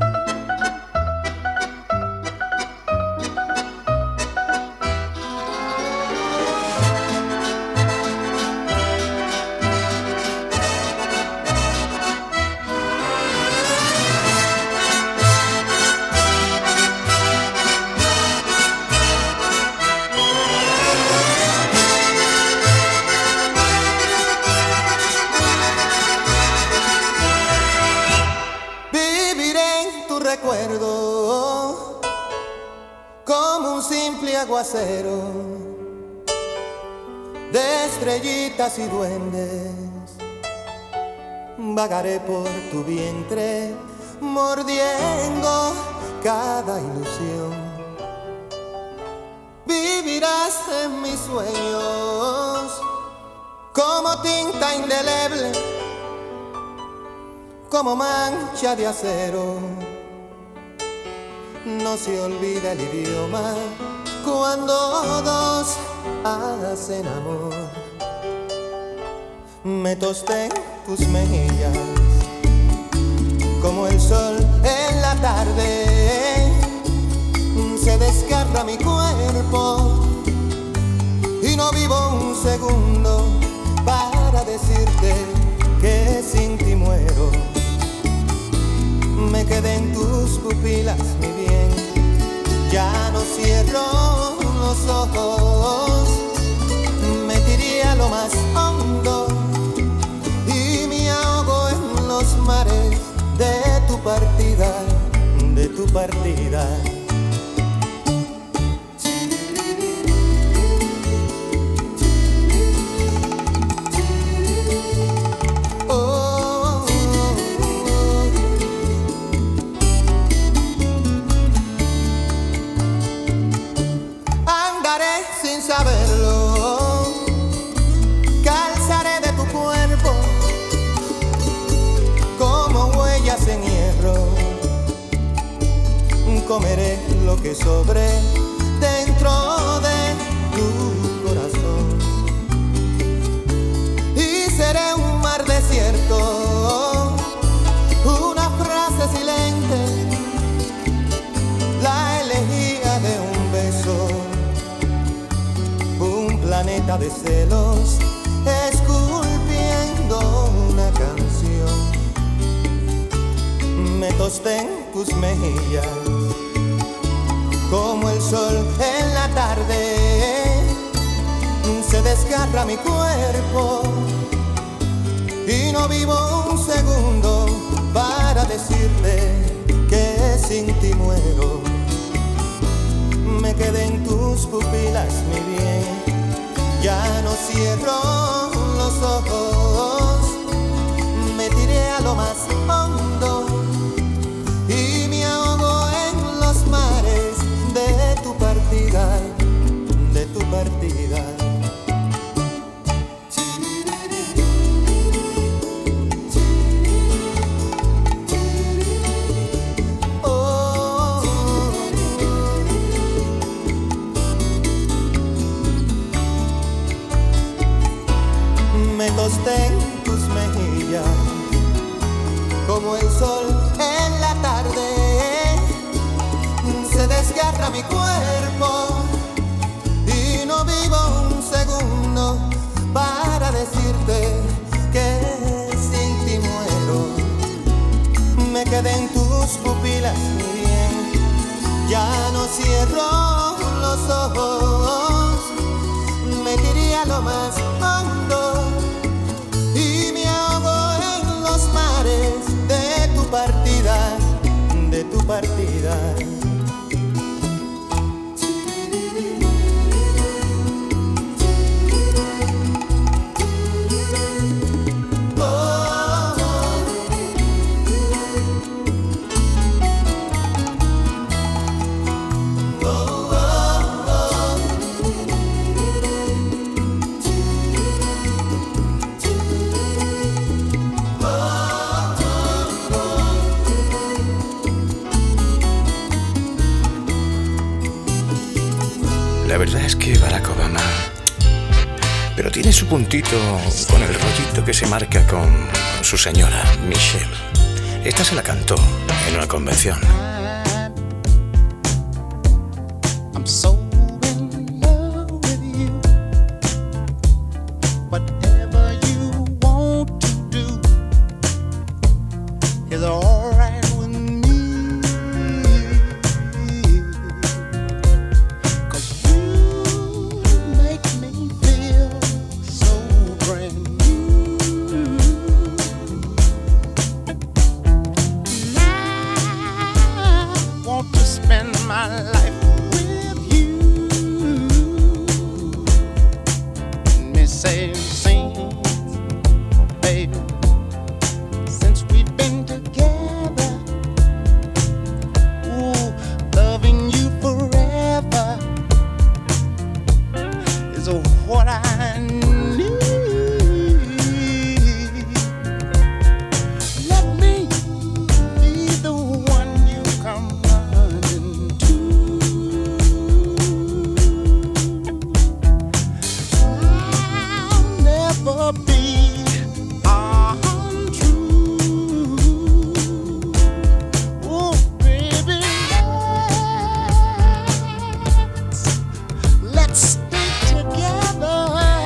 Como un simple aguacero de estrellitas y duendes, vagaré por tu vientre mordiendo cada ilusión. Vivirás en mis sueños como tinta indeleble, como mancha de acero. No se olvida el idioma cuando dos hacen amor. Me tosté en tus mejillas como el sol en la tarde. Se desgarra mi cuerpo y no vivo un segundo para pupilas, mi bien, ya no cierro los ojos. Me tiré a lo más hondo y me ahogo en los mares de tu partida, de tu partida. Saberlo, calzaré de tu cuerpo como huellas en hierro, comeré lo que sobre dentro de tu corazón y seré un mar desierto, una frase silente, la elegía de un beso, planeta de celos, esculpiendo una canción. Me tosté en tus mejillas, como el sol en la tarde, se desgarra mi cuerpo y no vivo un segundo para decirte que sin ti muero. Me quedé en tus pupilas, mi bien, ya no cierro los ojos, me tiré a lo más hondo y me ahogo en los mares de tu partida, de tu partida. Me tosté en tus mejillas, como el sol en la tarde, se desgarra mi cuerpo y no vivo un segundo para decirte que sin ti muero. Me quedé en tus pupilas, mi bien, ya no cierro los ojos, me tiré a lo más hondo y me ahogo en los mares de tu partida, de tu partida. La verdad es que Barack Obama, pero tiene su puntito con el rollito que se marca con su señora, Michelle. Esta se la cantó en una convención. I'm so in love with you. Whatever you want to do is all right with me. Let's stay together.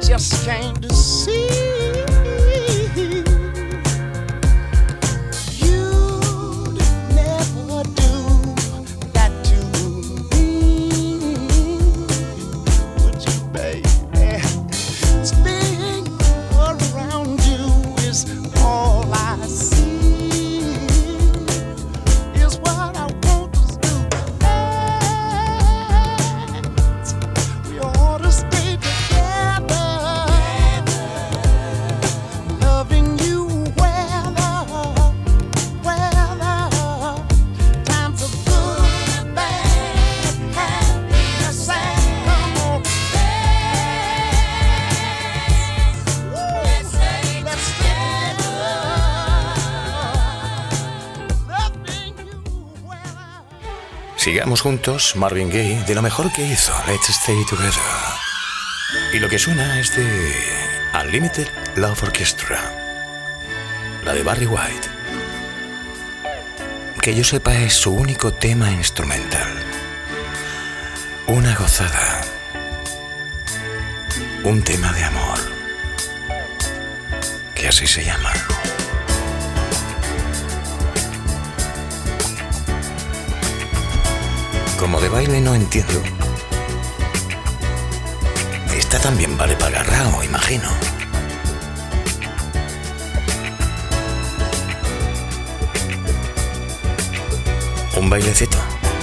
just came to see. You'd never do that to me, would you, baby? Being around you is all I see, is what I want to do. We ought to stay together, loving you weather, times are good and bad, happy and sad. Come on, let's stay together, loving you weather. Sigamos juntos, Marvin Gaye, de lo mejor que hizo, Let's Stay Together. Y lo que suena es de Unlimited Love Orchestra, la de Barry White. Que yo sepa es su único tema instrumental. Una gozada. Un tema de amor. Que así se llama. Como de baile no entiendo. Esta también vale para agarrao, imagino. Un bailecito.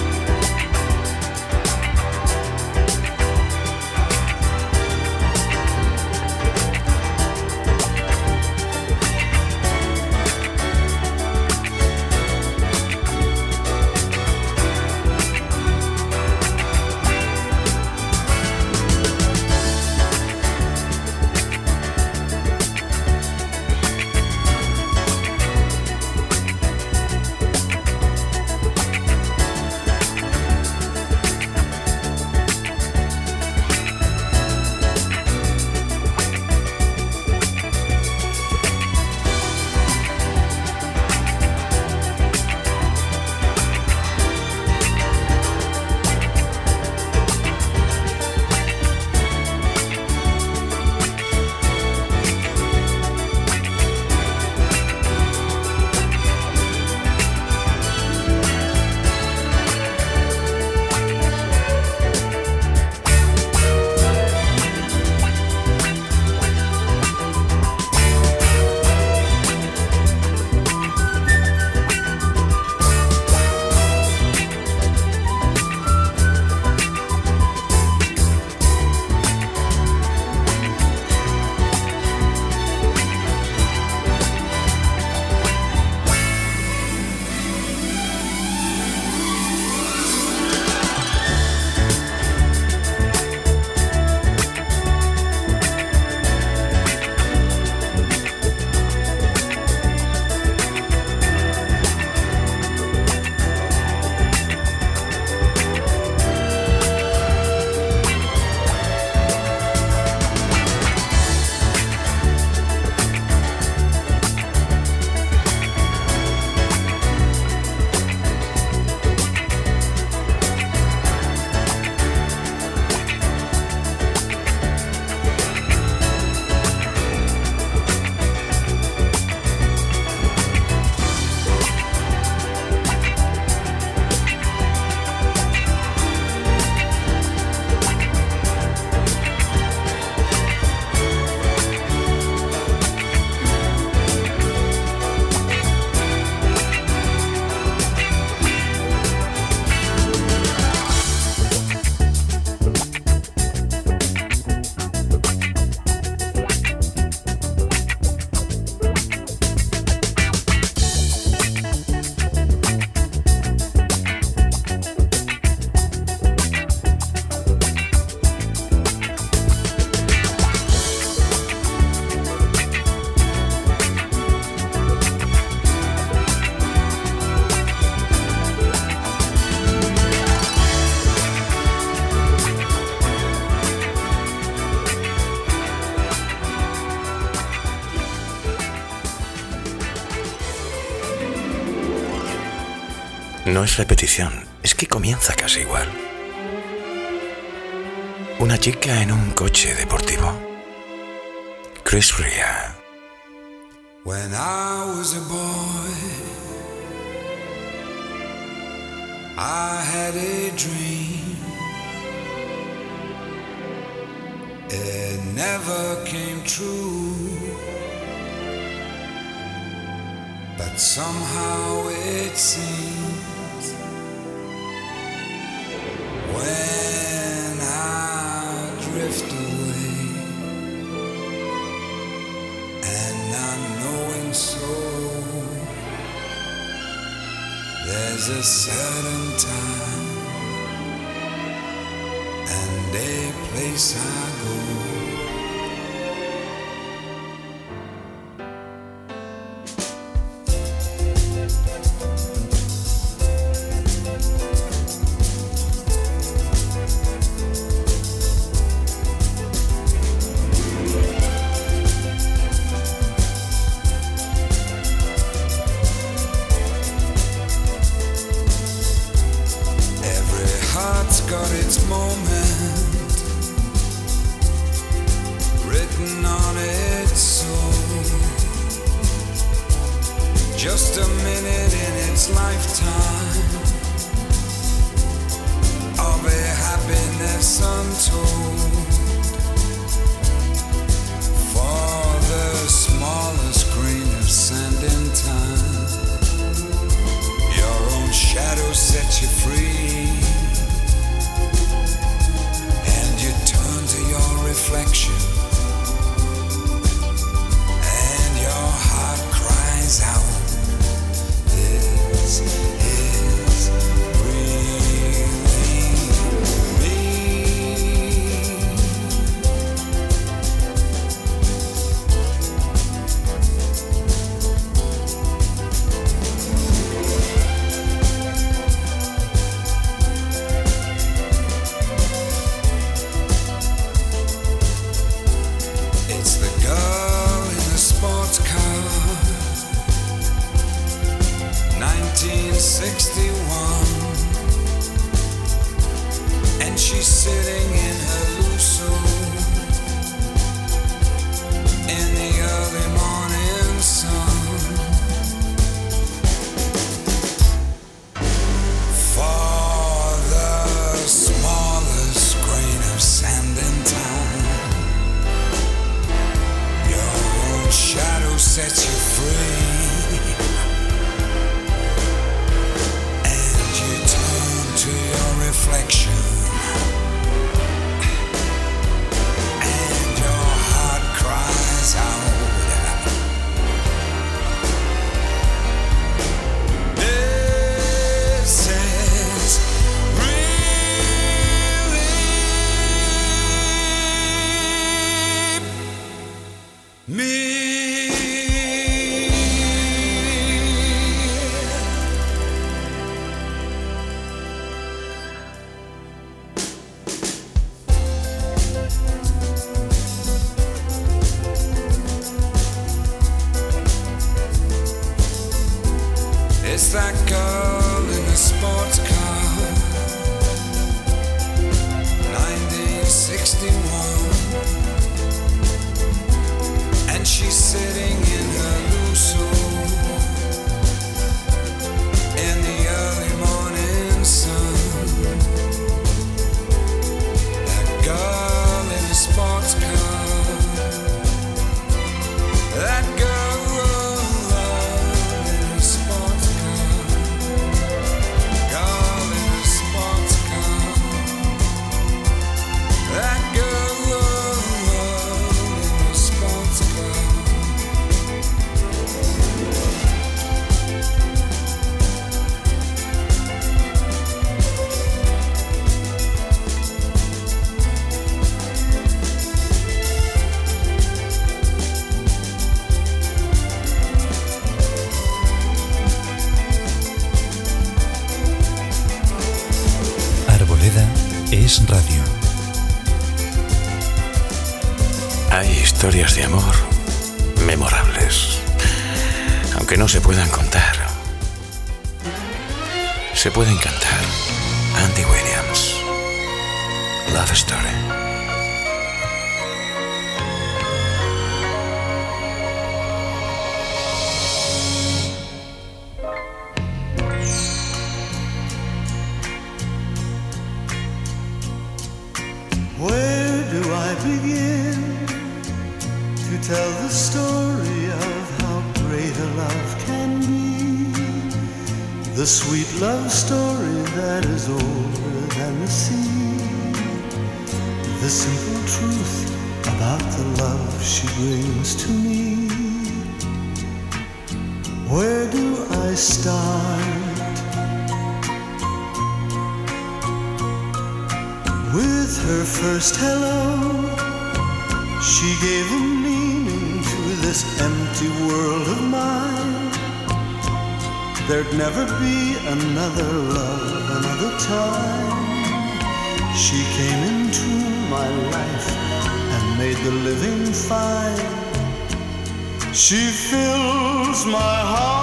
No es repetición, es que comienza casi igual. Una chica en un coche deportivo, Chris Rea. When I was a boy, I had a dream. It never came true, but somehow it seems when I drift away and not knowing so, there's a certain time and a place I go. Got its moment written on its soul. Just a minute in its lifetime of a happiness untold. For the smallest grain of sand in time, your own shadow sets you free. Your reflection, and your heart cries out, this is really me. It's the girl in the sports car, 1961, and she's sitting in her Lusso in the early morning sun. For the smallest grain of sand in time, shadow sets you free, and you turn to your reflection, and your heart cries out, this is really me. It's that girl in the sports car, 1961, and she's sitting in her Lusso in the early morning sun. That girl in the sports car, that girl in the sports car, girl in the sports car, that girl in the sports car. Arboleda es radio. Hay historias de amor memorables, aunque no se puedan contar. Se pueden cantar. Andy Williams, Love Story. tell the story of how great a love can be, the sweet love story that is older than the sea, the simple truth about the love she brings to me. Where do I start? With her first hello, she gave a meaning to this empty world of mine. There'd never be another love, another time. She came into my life and made the living fine. She fills my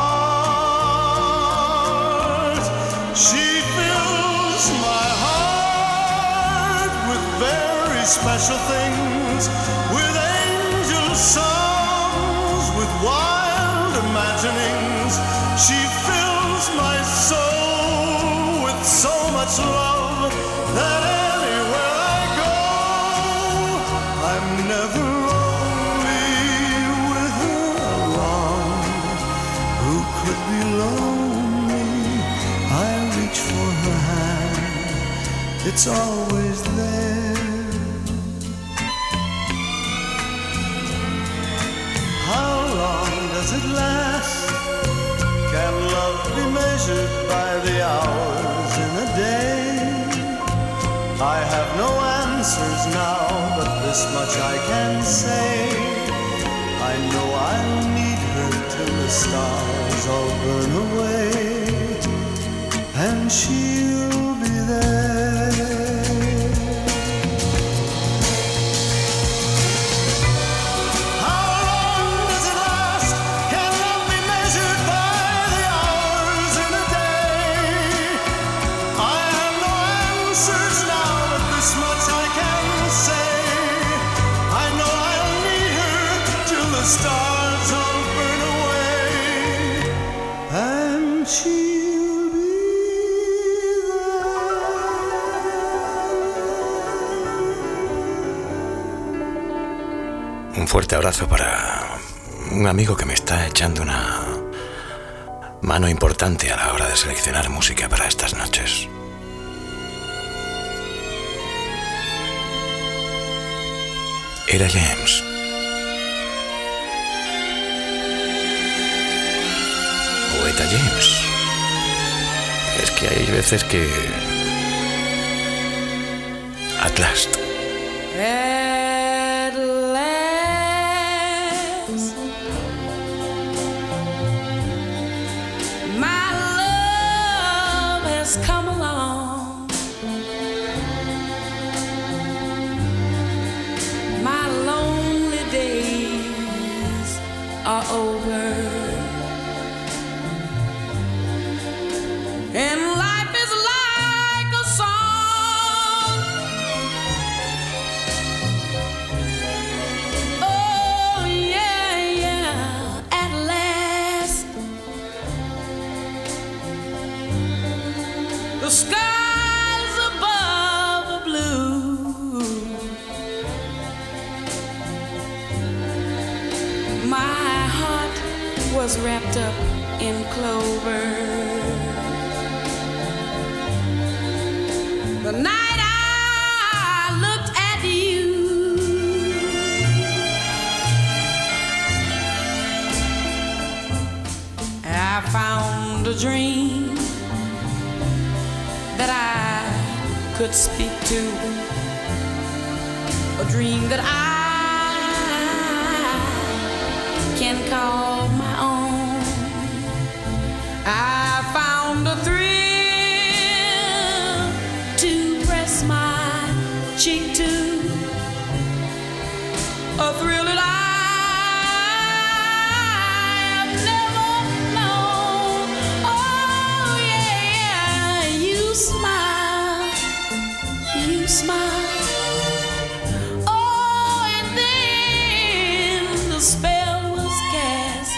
heart. She fills my heart with very special things, with angel songs, with wild imaginings. She fills my soul with so much love that anywhere I go, I'm never lonely with her along. Who could be lonely? I reach for her hand, it's always there. How long does it last? Can love be measured by the hours in a day? I have no answers now, but this much I can say. I know I'll need her till the stars all burn away, and she'll be there. Stars all burn away, and she'll be there. Un fuerte abrazo para un amigo que me está echando una mano importante a la hora de seleccionar música para estas noches. Era James. Poeta James. Es que hay veces que... At last. At last, my love has come along. My lonely days are over. And life is like a song. Oh yeah, yeah, at last the skies above are blue. My heart was wrapped up in clover. The night I looked at you, I found a dream that I could speak to, a dream that I can call my own. I found a thrill to press my cheek to, a thrill that I have never known. Oh yeah, you smile, you smile. Oh, and then the spell was cast,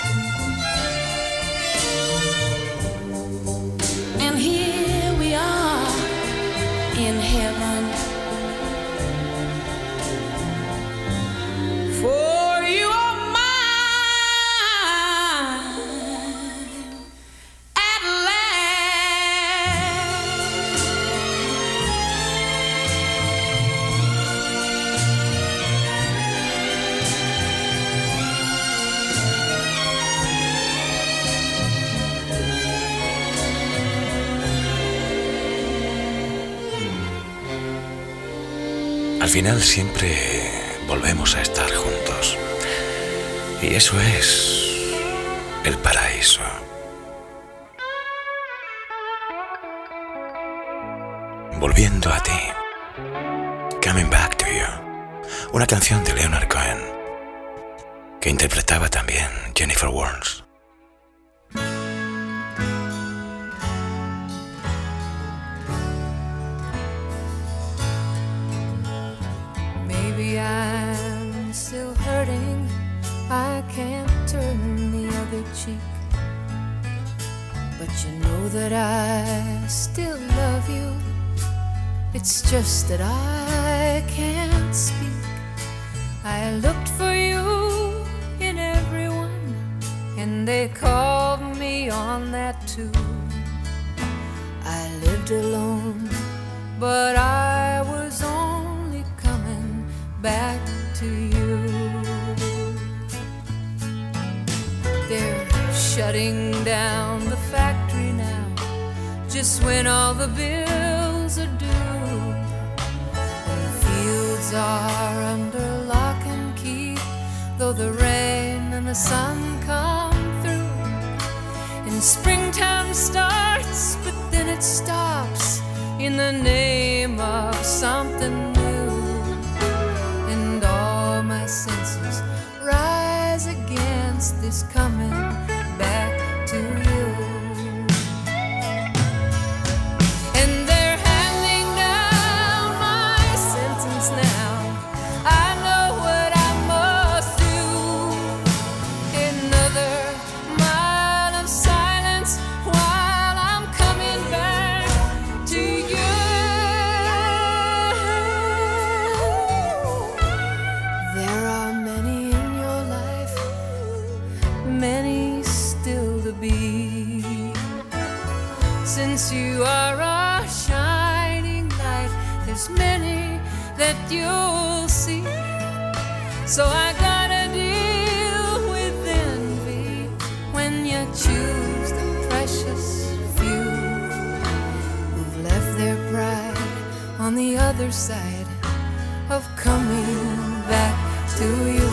and here we are in heaven. Al final siempre volvemos a estar juntos. Y eso es el paraíso. Volviendo a ti. Coming Back to You. Una canción de Leonard Cohen que interpretaba también Jennifer Warnes. Maybe I'm still hurting, I can't turn the other cheek, but you know that I still love you. It's just that I can't speak. I looked for you in everyone, and they called me on that too. I lived alone, but I was only coming back to you. They're shutting down the factory now, just when all the bills are due. Are under lock and key, though the rain and the sun come through. And springtime starts, but then it stops in the name of something new. And all my senses rise against this coming back to you. Since you are a shining light, there's many that you'll see. So I gotta deal with envy when you choose the precious few who've left their pride on the other side of coming back to you.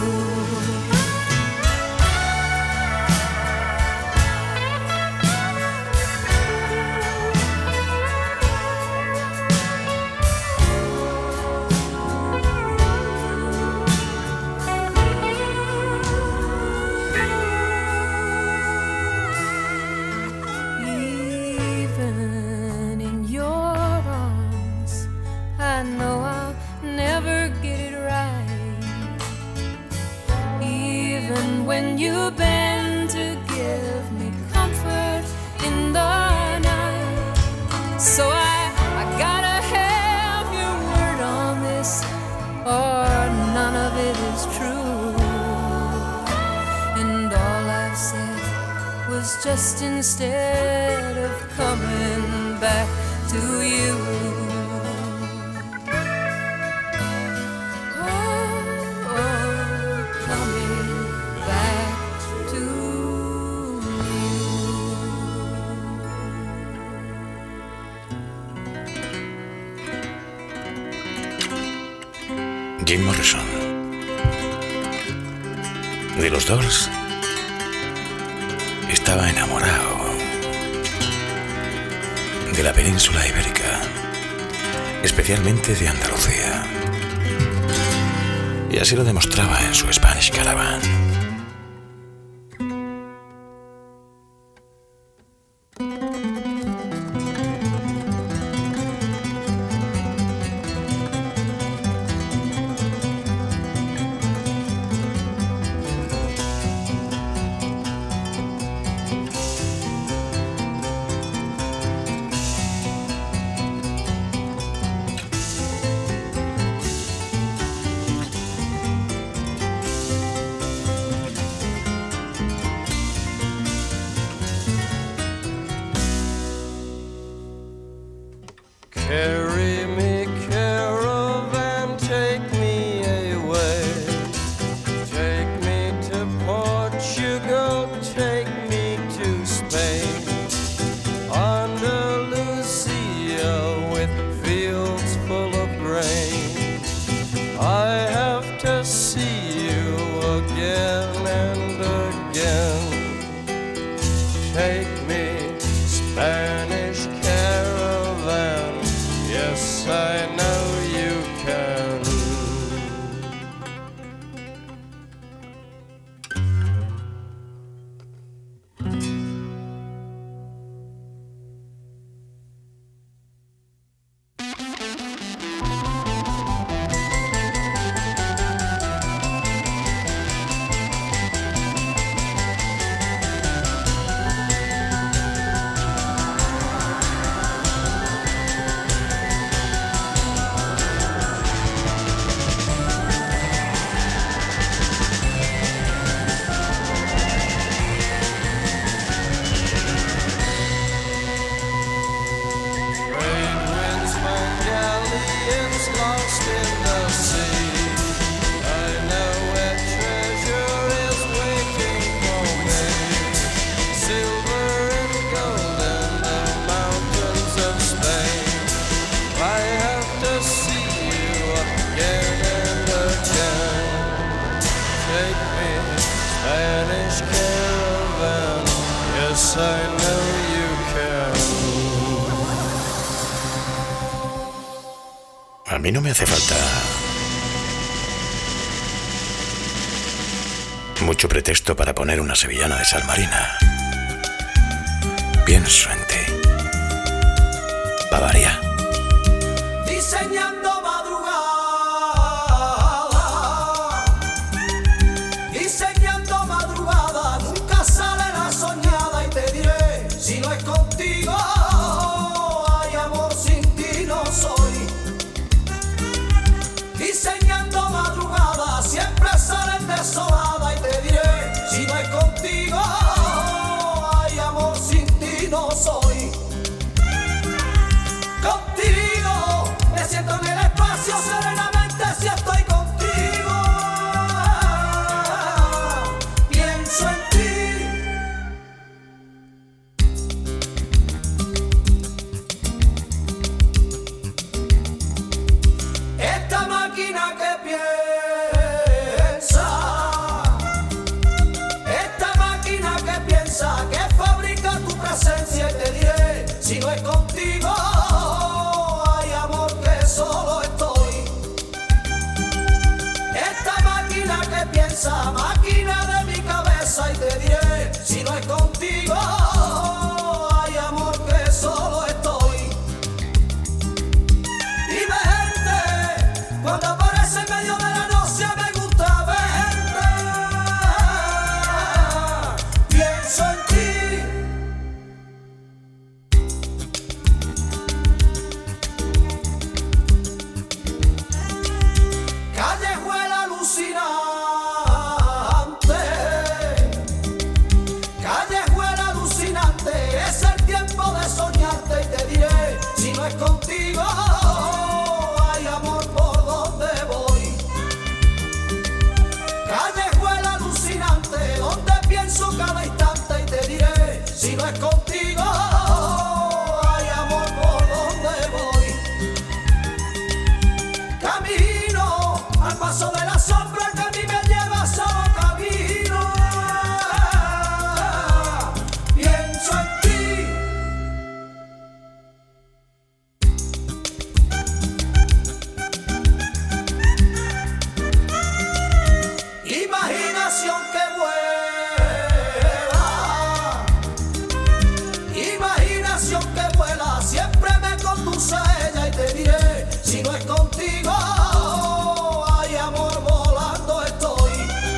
Just instead of coming back to you. Oh, coming back to you. Jim Morrison. De los Doors estaba enamorado de la península ibérica, especialmente de Andalucía, y así lo demostraba en su Spanish Caravan. Yes, I know you can. A mí no me hace falta mucho pretexto para poner una sevillana de sal marina. Pienso en ti, Bavaria. Diseñando madrugada, nunca sale la soñada y te diré, si no es contigo, ay amor, sin ti no soy. Diseñando madrugada, siempre salen desolada y te diré, si no es contigo, ay amor, sin ti no soy. Contigo me siento en el espacio serenamente si estoy contigo. Pienso en ti. Esta máquina que piensa, que fabrica tu presencia y te diré, si no es contigo, ay amor, que solo estoy. Esta máquina que piensa, máquina de mi cabeza y te diré, si no es contigo, ay amor, que solo estoy. Dime gente, cuando aparece en medio de la noche me gusta verte. Pienso en ti. Callejuela alucinante, es el tiempo de soñarte y te diré, si no es contigo, ay amor, ¿por dónde voy? Callejuela alucinante, donde pienso cada instante y te diré, si no es contigo, ay amor, ¿por dónde voy? Camino al paso de la sombra que a mí me lleva solo camino. Pienso en ti. Imaginación que vuela, siempre me conduce a ella y te diré, si no es contigo, ay amor, volando estoy.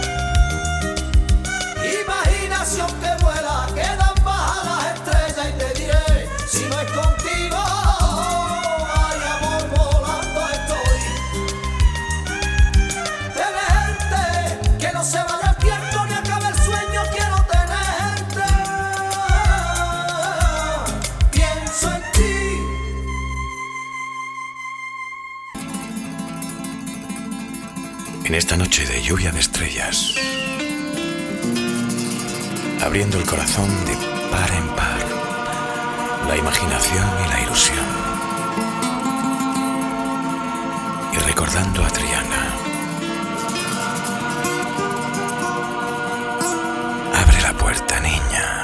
Imaginación que vuela, quedan bajas las estrellas y te diré, si no es contigo, ay amor, volando estoy. Tenerte, que no se vaya el tiempo ni acabe el sueño, quiero tenerte. Pienso en ti. En esta noche de lluvia de estrellas, abriendo el corazón de par en par, la imaginación y la ilusión, y recordando a Triana, abre la puerta, niña.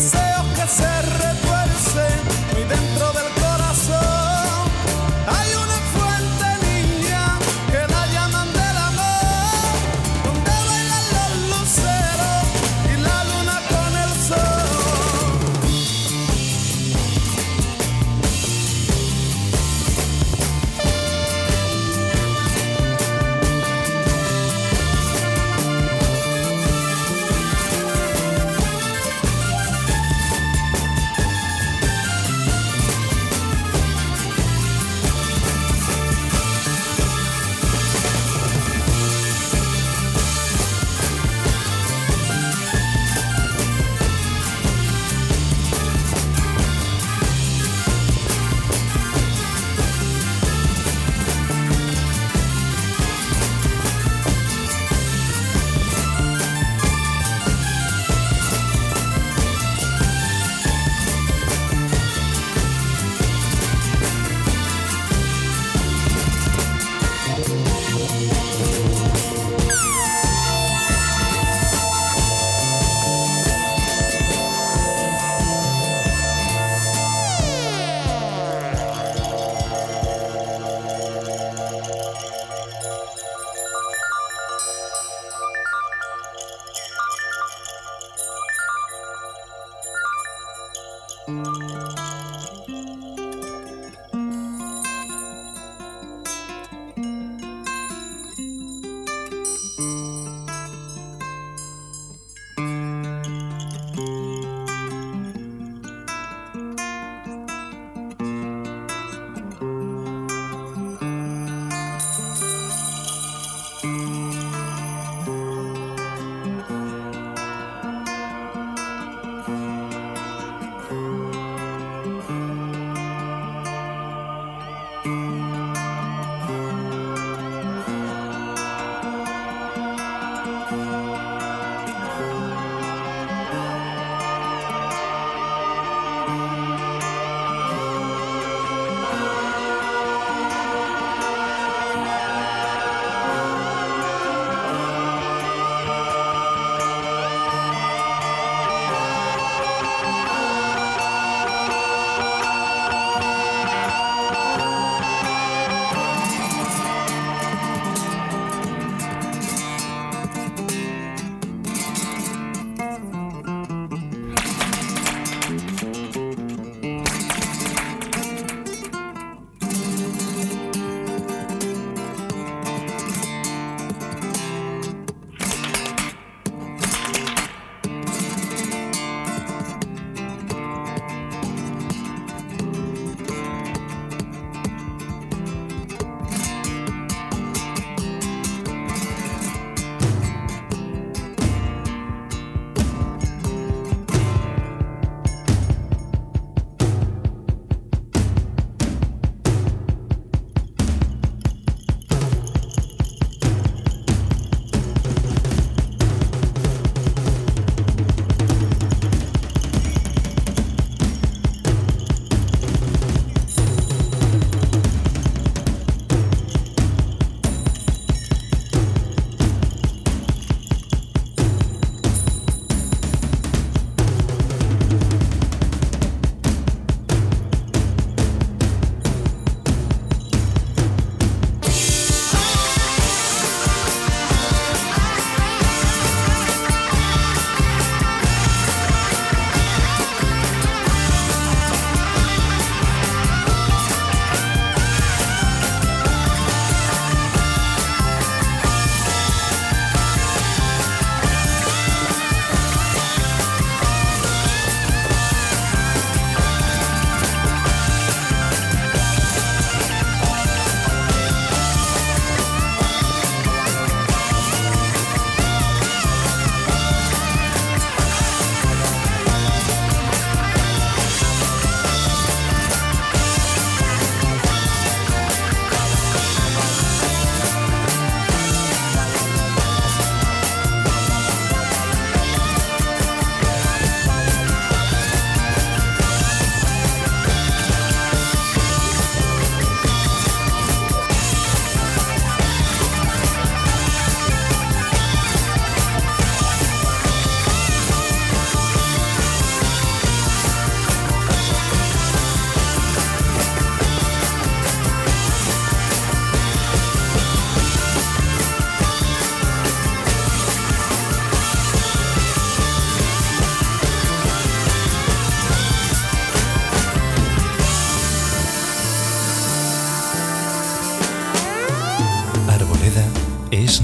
deseos que se retuercen muy dentro del corazón. Hay una fuente, niña, que la llaman del amor, donde bailan los luceros y la luna con el sol.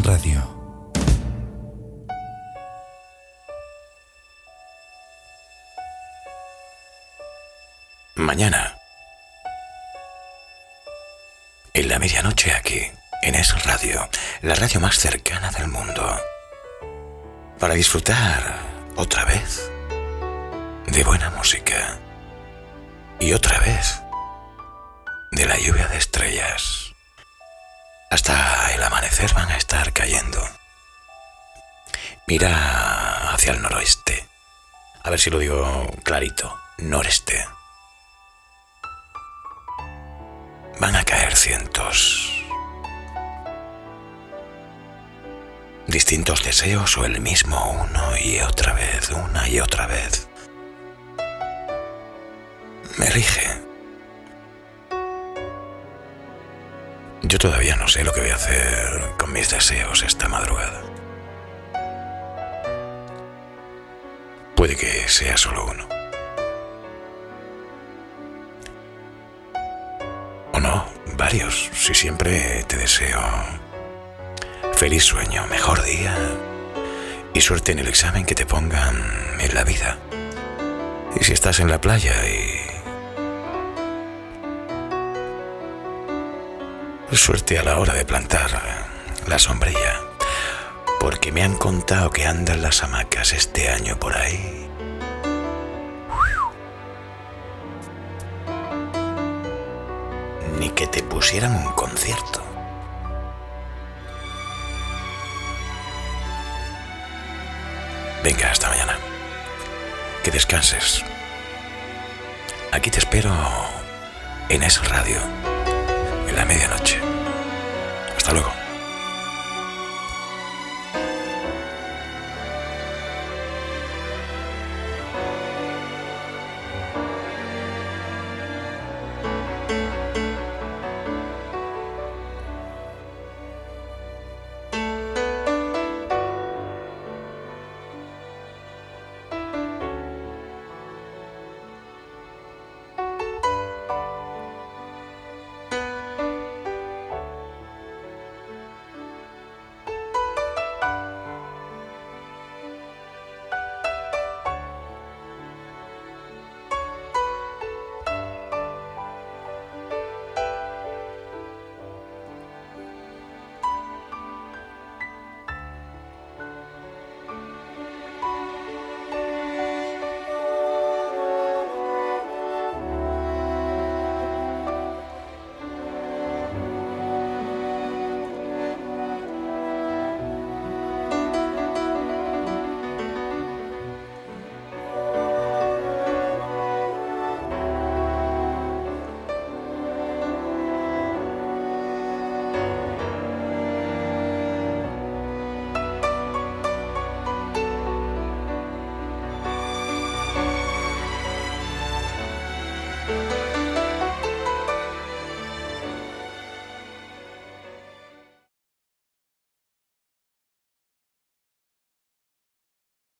Radio. Mañana, en la medianoche aquí, en Es Radio, la radio más cercana del mundo, para disfrutar otra vez de buena música y otra vez de la lluvia de estrellas. Hasta el amanecer van a estar cayendo. Mira hacia el noroeste, a ver si lo digo clarito, noreste. Van a caer cientos. Distintos deseos o el mismo uno y otra vez, una y otra vez. Me rige. Yo todavía no sé lo que voy a hacer con mis deseos esta madrugada. Puede que sea solo uno. O no, varios, si siempre te deseo feliz sueño, mejor día y suerte en el examen que te pongan en la vida. Y si estás en la playa y suerte a la hora de plantar la sombrilla, porque me han contado que andan las hamacas este año por ahí. Ni que te pusieran un concierto. Venga, hasta mañana. Que descanses. Aquí te espero en Es Radio, en la medianoche. Hasta luego.